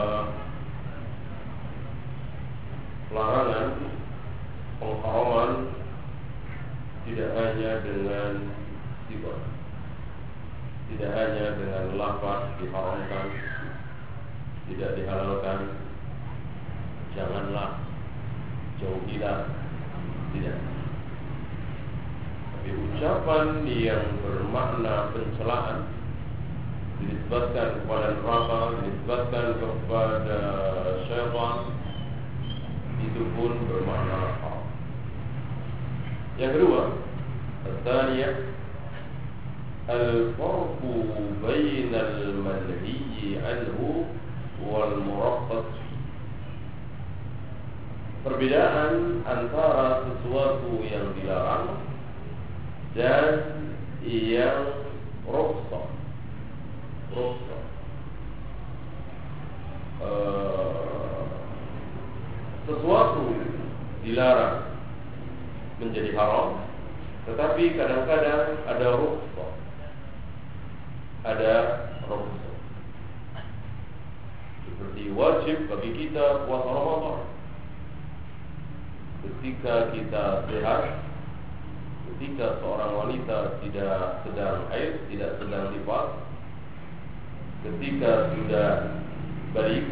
larangan pengharaman tidak hanya dengan sifat, tidak hanya dengan lafaz diharamkan, tidak dihalalkan, janganlah, jauhilah, tidak. Tapi ucapan yang bermakna pencelaan dinisbatkan kepada neraka, dinisbatkan kepada syaitan, itu pun bermakna haram. Yang kedua, al-thaniyah, al-farqu bainal manhiyyi anhu wal murakhas. Perbedaan antara sesuatu yang dilarang dan yang rukhsah. Sesuatu dilarang menjadi haram, tetapi kadang-kadang ada rukhsah. Seperti wajib bagi kita puasa Ramadan ketika kita sehat, ketika seorang wanita tidak sedang haid, tidak sedang nifas, ketika sudah balik,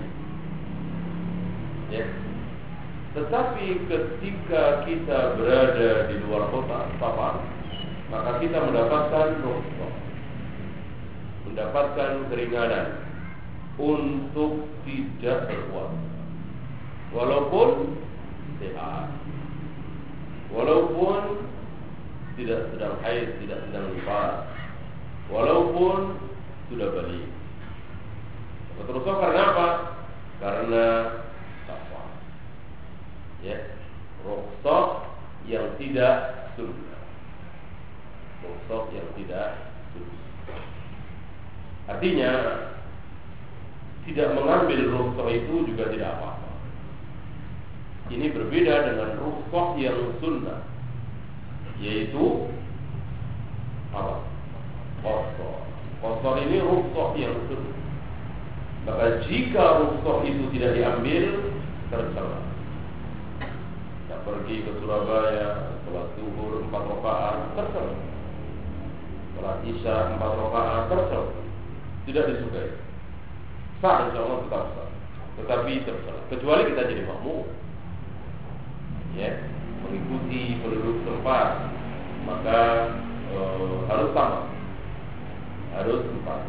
ya. Tetapi ketika kita berada di luar kota, safar, maka kita mendapatkan rukhsah, mendapatkan keringanan untuk tidak berpuasa, walaupun sehat, walaupun tidak sedang haid, tidak sedang nifas, walaupun sudah balik. Terus karena apa? Karena safar. Ya, rukhsah yang tidak sunnah. Rukhsah yang tidak sunnah. Artinya tidak mengambil rukhsah itu juga tidak apa-apa. Ini berbeda dengan rukhsah yang sunnah, yaitu apa? Qasar ini rukhsah yang sunnah. Maka jika rukhsah itu tidak diambil, tercela. Kita pergi ke Surabaya, sholat zuhur 4 rakaat, tercela. Sholat isya 4 rakaat, tercela. Tidak disukai. Sah, insya Allah tetap sah. Tetapi tercela. Kecuali kita jadi makmum, ya, mengikuti penduduk tempat, maka harus sama, harus tempat.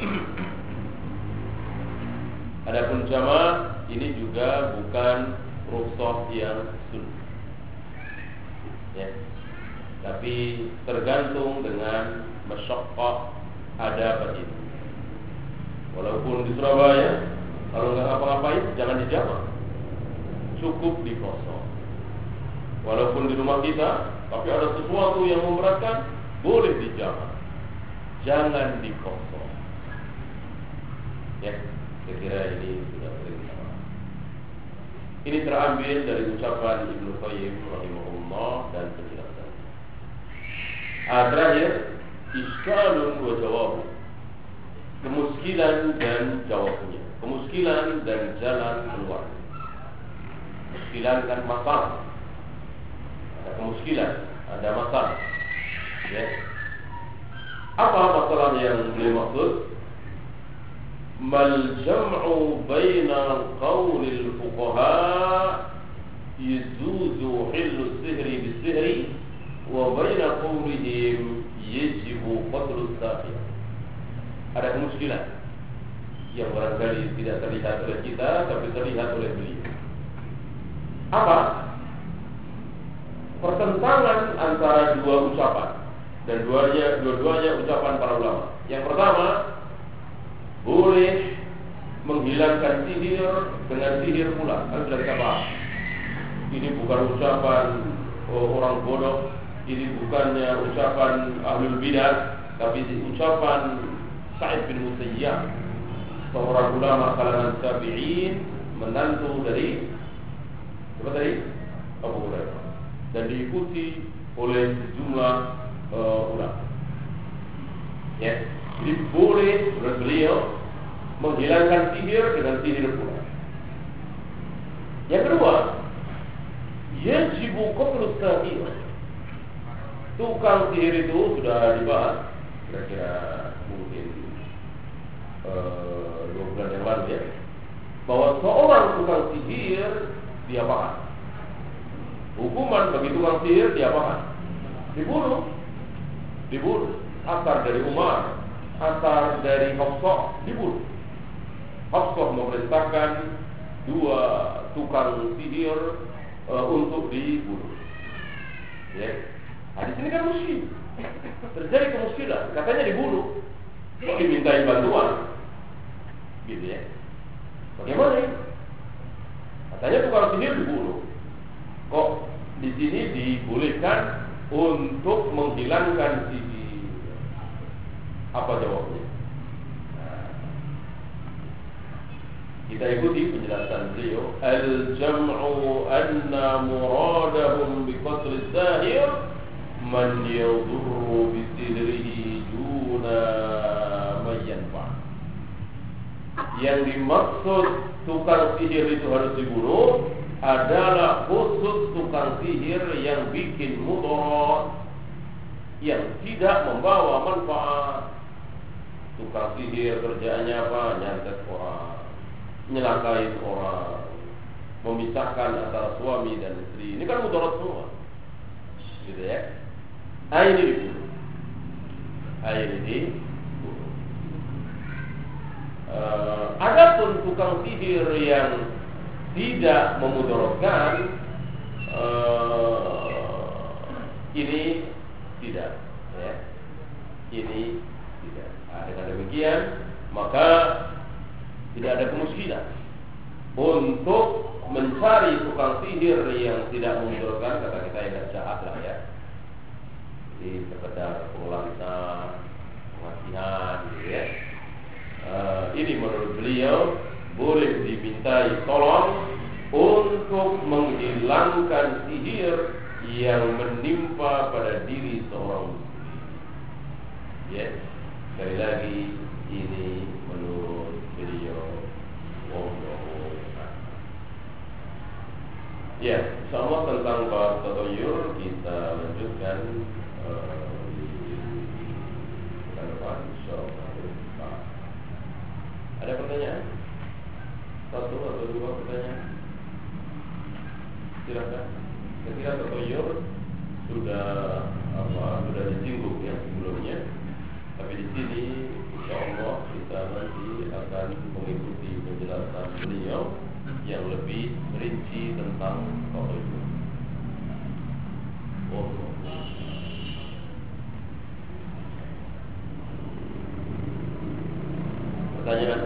Adapun jamaah ini juga bukan rukhsah yang sunnah, ya, tapi tergantung dengan masyaqqah ada ini. Walaupun di Surabaya, kalau nggak ngapa-ngapain jangan dijamaah, cukup di kosong. Walaupun di rumah kita, tapi ada sesuatu yang memberatkan, boleh dijamaah, jangan di kosong. Ya, saya kira ini sudah sering kita bahas. Ini terambil dari ucapan Ibnu Qayyim rahimahullah dan penjelasan. Terakhir, iskalun wa jawabun, kemuskilan dan jawabnya, kemuskilan dan jalan keluar. Kemuskilan kan masalah, ada kemuskilan, ada masalah, ya. Apa masalah yang beliau maksud? Mal jam'u baina qawlil fuqaha yajuzu hillu sihri bisihri wa baina qawlihim yajibu qatlu sahir. Ada kemuskilan yang barangkali tidak terlihat oleh kita, tapi terlihat oleh beliau. Apa? Pertentangan antara dua ucapan, dan dua-duanya ucapan para ulama. Yang pertama, boleh menghilangkan sihir dengan sihir pula. Kan sudah kita bahas. Ini bukan ucapan orang bodoh, ini bukannya ucapan ahlul bidah, tapi ucapan Sa'id bin Musayyab, seorang ulama kalangan tabi'in, menantu dari siapa tadi? Abu Hurairah. dan diikuti oleh sejumlah ulama. Ya, jadi boleh menurut beliau menghilangkan sihir dengan sihir pula. Yang kedua, yajibu qatlus sahir. Tukang sihir itu sudah dibahas kira-kira mungkin 2 bulan yang lalu ya, bahwa seorang tukang sihir diapakan? Hukuman bagi tukang sihir diapakan? Dibunuh. Asar dari Umar, asar dari Hafsah dibunuh. Hafsah memerintahkan 2 tukang sihir untuk dibunuh. Ya. Nah, di sini kan muslim, terjadi kemuskilan, katanya dibunuh, kok dimintai bantuan, gitu ya? Bagaimana ini? Katanya tukang sihir dibunuh, kok di sini dibolehkan untuk menghilangkan sihir? Apa jawabnya? Nah, kita ikuti penjelasan beliau. Al-jam'u anna muradahum biqatl as-sahir man yadurru bisihrihi duna man yanfa'. Yang dimaksud tukang sihir itu harus dibunuh adalah khusus tukang sihir yang bikin mudarat, yang tidak membawa manfaat. Tukang sihir kerjaannya apa? Nyantet orang, nyelakai orang, memisahkan antara suami dan istri. Ini kan mudarat semua, gitu ya. Ini dibunuh. Adapun tukang sihir yang tidak memudaratkan, ini tidak, ya. Ini tidak. Dengan demikian maka tidak ada kemuskilan untuk mencari tukang sihir yang tidak memudaratkan, kata kita yang jahat lah ya. Jadi sekedar pengulangan, pengasihan, gitu ya. Ini menurut beliau boleh dimintai tolong untuk menghilangkan sihir yang menimpa pada diri seorang muslim. Ya, sekali lagi ini menurut beliau. Ya, sama tentang bahas tatayur kita lanjutkan bukan depan, insyaallah. Ada pertanyaan? 1 atau 2 pertanyaan? Silakan. Saya kira tatayur sudah disinggung ya sebelumnya. Tapi di sini insyaallah kita nanti akan mengikuti penjelasan beliau yang lebih rinci tentang tatayur. Pertanyaan.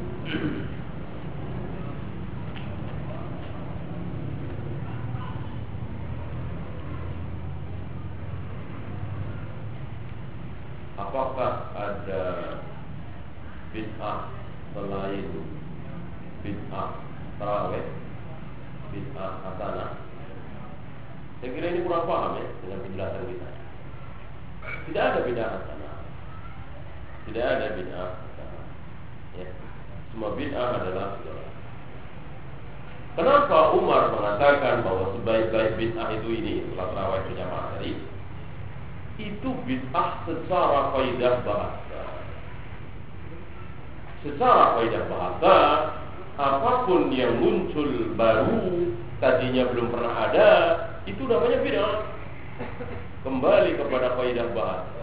Apakah ada bid'ah selain bid'ah tarawih, bid'ah hasanah? Saya kira ini kurang paham ya dengan penjelasan kita. Tidak ada bid'ah hasanah, tidak ada bid'ah hasanah. Ya. Semua bid'ah adalah salah. Kenapa Umar mengatakan bahwa sebaik-baik bid'ah itu ini salat tarawih berjamaah tadi? Itu bid'ah secara kaidah bahasa. Secara kaidah bahasa, apapun yang muncul baru, tadinya belum pernah ada, itu namanya bid'ah. Kembali kepada kaidah bahasa.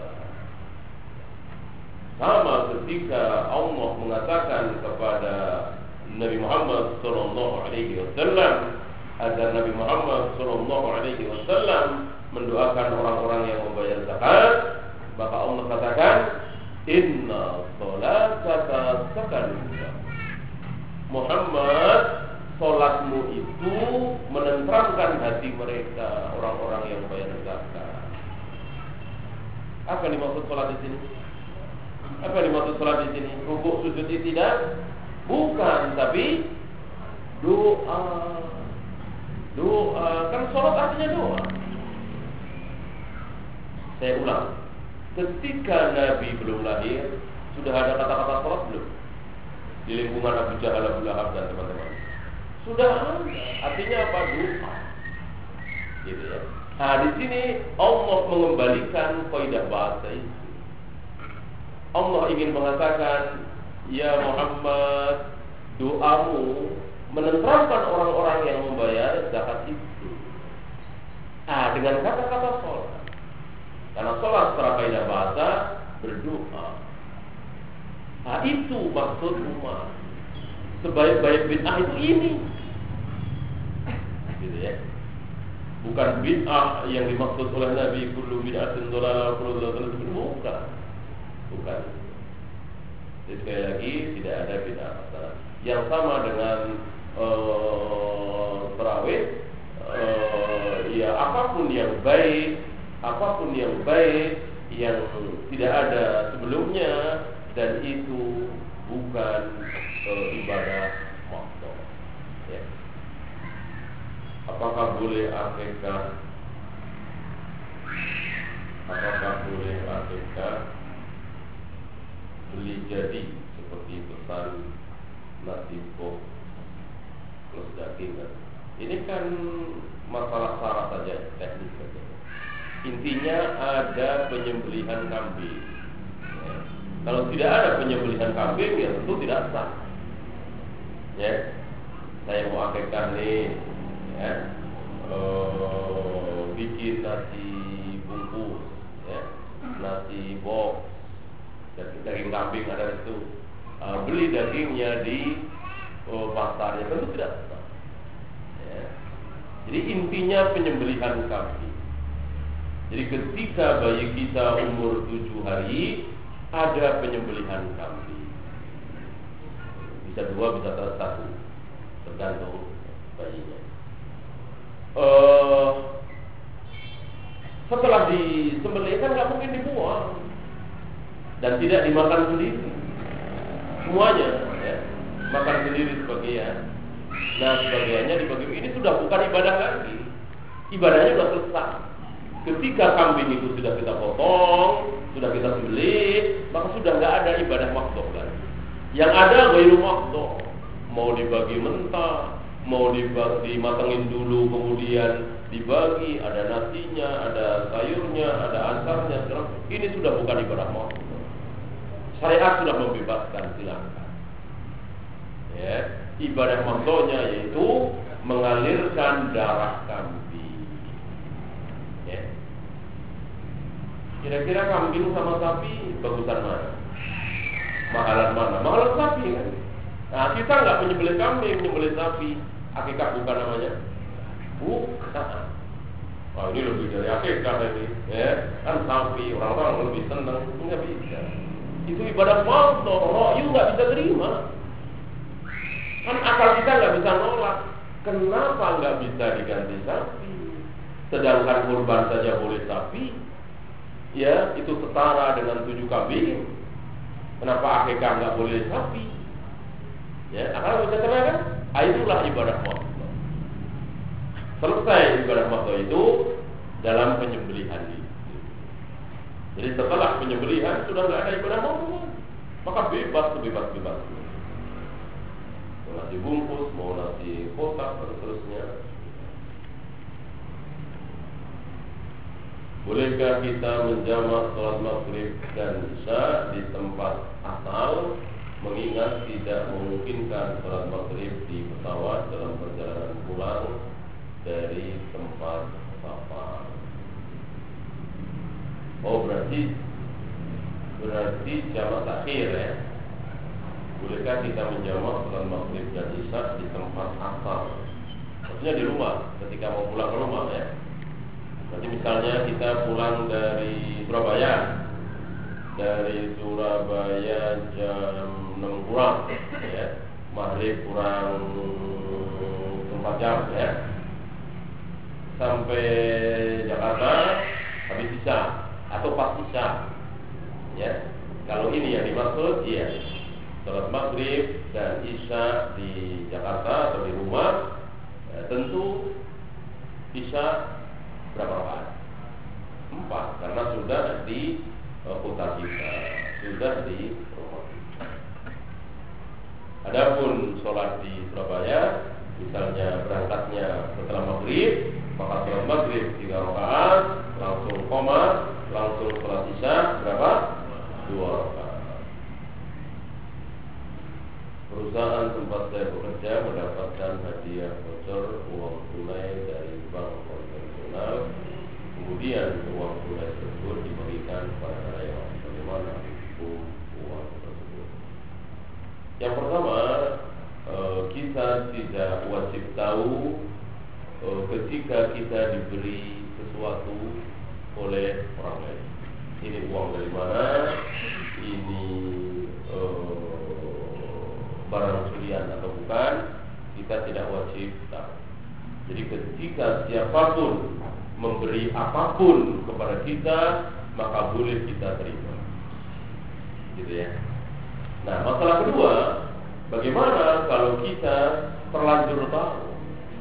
Sama ketika Allah mengatakan kepada Nabi Muhammad SAW agar Nabi Muhammad SAW mendoakan orang-orang yang membayar zakat, maka Allah katakan, Inna sholataka sakanun. Muhammad, sholatmu itu menenteramkan hati mereka, orang-orang yang membayar zakat. Apa yang dimaksud sholat di sini? Apa yang dimaksud sholat di sini? Rukuk, sujud, tidak? Bukan, tapi doa. Doa, kan sholat artinya doa. Saya ulang, ketika Nabi belum lahir, sudah ada kata-kata sholat belum? Di lingkungan Abu Jahal, Abu Lahab dan teman-teman. Sudah ada. Artinya apa? Doa. Gitu ya. Nah, di sini Allah mengembalikan kaidah bahasa itu. Allah ingin mengatakan, ya Muhammad, doamu menenteramkan orang-orang yang membayar zakat itu. Dengan kata-kata sholat. Karena sholat secara kaidah bahasa berdoa. Itu maksud umat. Sebaik-baik bid'ah itu ini. Gitu ya. Bukan bid'ah yang dimaksud oleh Nabi kullu bid'atin dhalalah kullu dhalalatin bukan. Bukan. Jadi sekali lagi tidak ada bid'ah hasanah. Yang sama dengan tarawih, ya apapun yang baik yang tidak ada sebelumnya, dan itu bukan ibadah makhluk. Ya. Apakah boleh akikah? Beli jadi seperti pesan nasi box plus daging? Ini kan masalah syarat saja, teknis saja. Intinya ada penyembelihan kambing. Ya. Kalau tidak ada penyembelihan kambing, ya tentu tidak sah. Ya, saya mau akikah nih, ya, bikin nasi bungkus, ya, nasi box, daging kambing ada itu, beli dagingnya di pasarnya, tentu tidak sah. Ya. Jadi intinya penyembelihan kambing. Jadi ketika bayi kita umur 7 hari, ada penyembelihan kambing. Bisa 2, bisa 1, tergantung bayinya. Setelah disembelih kan nggak mungkin dibuang dan tidak dimakan sendiri. Semuanya, ya, makan sendiri sebagian. Nah, sebagiannya dibagi. Ini sudah bukan ibadah lagi. Ibadahnya sudah selesai. Ketika kambing itu sudah kita potong, sudah kita sembelih, maka sudah nggak ada ibadah makhluk lagi. Yang ada ghairu makhluk. Mau dibagi mentah, mau dimatengin dulu kemudian dibagi, ada nasinya, ada sayurnya, ada asarnya. Ini sudah bukan ibadah makhluk. Syariat sudah membebaskan, silakan. Ya, ibadah makhluknya yaitu mengalirkan darah kambing. Kira-kira kambing sama sapi bagusan mana? Mahalan mana? Mahalan sapi kan? Nah, kita nggak menyembelih kambing, menyembelih sapi. Akikah bukan namanya? Bukan. Wah, ini lebih dari akikah ini, ya? Kan sapi, orang-orang lebih senang, nggak bisa. Itu ibadah makhluk, ro'yu nggak bisa terima. Kan akal kita nggak bisa nolak. Kenapa nggak bisa diganti sapi? Sedangkan kurban saja boleh sapi. Ya, itu setara dengan 7 kambing. Kenapa akikah nggak boleh sapi? Ya, akal bisa terima kan? Itulah ibadah makhluk. Selesai ibadah makhluk itu dalam penyembelihan itu. Jadi setelah penyembelihan sudah nggak ada ibadah makhluk, maka bebas sebebas-bebas. Mau nasi bungkus, mau nasi kotak dan seterusnya. Bolehkah kita menjamak sholat maghrib dan isya di tempat asal, mengingat tidak memungkinkan sholat maghrib di pesawat dalam perjalanan pulang dari tempat safar? Oh, berarti jamak takhir, ya. Bolehkah kita menjamak sholat maghrib dan isya di tempat asal? Maksudnya di rumah, ketika mau pulang ke rumah, ya. Nanti misalnya kita pulang dari Surabaya jam 6 kurang, ya, maghrib kurang 4 jam, ya, sampai Jakarta habis isya atau pas isya, ya. Kalau ini yang dimaksud, iya, sholat maghrib dan isya di Jakarta atau di rumah, ya, tentu isya berapa rakaat? 4 karena sudah di kota kita, sudah di rumah kita. Adapun sholat di Surabaya, misalnya berangkatnya setelah maghrib, maka sholat maghrib 3 rakaat, langsung qoma, langsung sholat isya berapa? 2 rakaat. Perusahaan tempat saya bekerja mendapatkan hadiah voucher uang tunai dari bank konvensional. Kemudian uang tunai tersebut diberikan kepada karyawan. Bagaimana hukum uang tersebut? Yang pertama, kita tidak wajib tahu ketika kita diberi sesuatu oleh orang lain. Ini uang dari mana? Ini barang curian atau bukan, kita tidak wajib tahu. Jadi ketika siapapun memberi apapun kepada kita, maka boleh kita terima, gitu ya. Nah, masalah kedua, bagaimana kalau kita terlanjur tahu?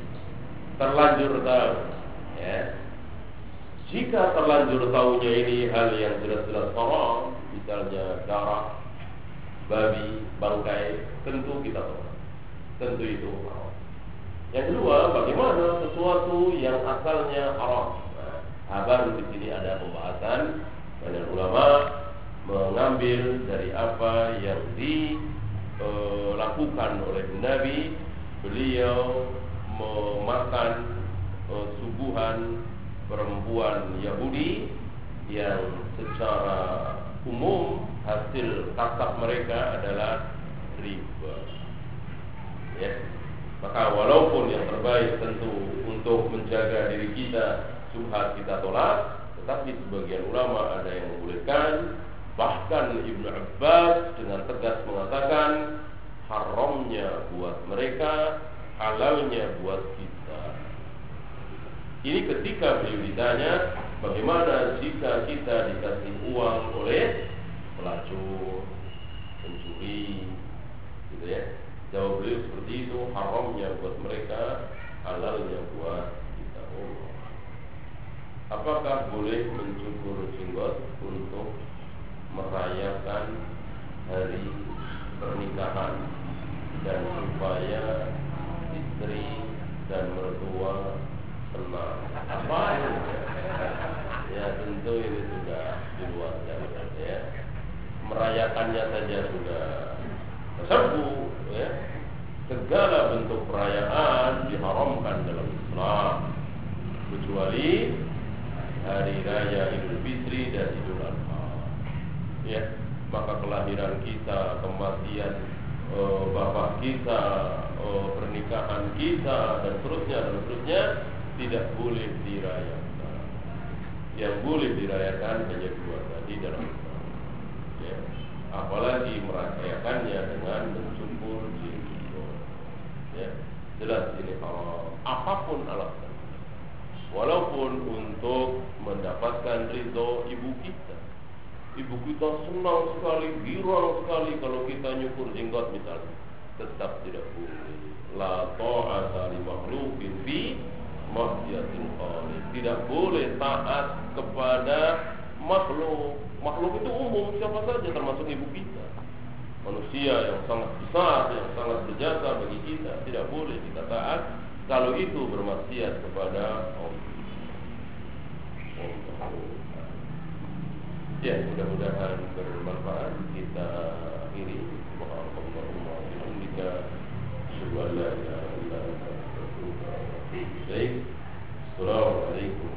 Ya. Jika terlanjur tahunya ini hal yang jelas-jelas haram, misalnya darah babi, bangkai, tentu kita tolak. Tentu itu haram. Yang kedua, bagaimana sesuatu yang asalnya haram? Baru di sini ada pembahasan. Banyak ulama mengambil dari apa yang dilakukan oleh Nabi. Beliau memakan suguhan perempuan Yahudi yang secara umum hasil kasab mereka adalah riba. Ya. Maka walaupun yang terbaik tentu untuk menjaga diri kita, subhat kita tolak, tetapi sebagian ulama ada yang membolehkan. Bahkan Ibnu Abbas dengan tegas mengatakan haramnya buat mereka, halalnya buat kita. Ini ketika beliau ditanya, bagaimana jika kita dikasih uang oleh pelacur, pencuri, gitu ya? Jawab beliau seperti itu, haramnya buat mereka, halalnya buat kita. Apakah boleh mencukur jenggot untuk merayakan hari pernikahan dan supaya istri dan mertua senang? Apa ini? Ya tentu ini sudah di luar jangkauan ya. Merayakannya saja sudah tersebut ya. Segala bentuk perayaan diharamkan dalam Islam kecuali hari raya Idul Fitri dan Idul Adha. Ya, maka kelahiran kita, kematian bapak kita, pernikahan kita dan seterusnya tidak boleh dirayakan. Yang boleh dirayakan hanya dua tadi dalam Islam. Ya. Apalagi merayakannya dengan mencukur jenggot. Ya, jelas ini haram. Apapun alasan. Walaupun untuk mendapatkan ridho ibu kita. Ibu kita senang sekali, girang sekali kalau kita nyukur jenggot misalnya. Tetap tidak boleh. La ta'ata li makhluqin fi ma'siyatil khaliq. Tidak boleh taat kepada makhluk. Makhluk itu umum, siapa saja termasuk ibu kita. Manusia yang sangat besar, yang sangat berjasa bagi kita, tidak boleh kita taat kalau itu bermaksiat kepada Allah. Ya, mudah-mudahan bermanfaat. Kita akhiri. Subhanallah wa bihamdika, asyhadu an la ilaha illa anta, astaghfiruka wa atubu ilaik. Assalamualaikum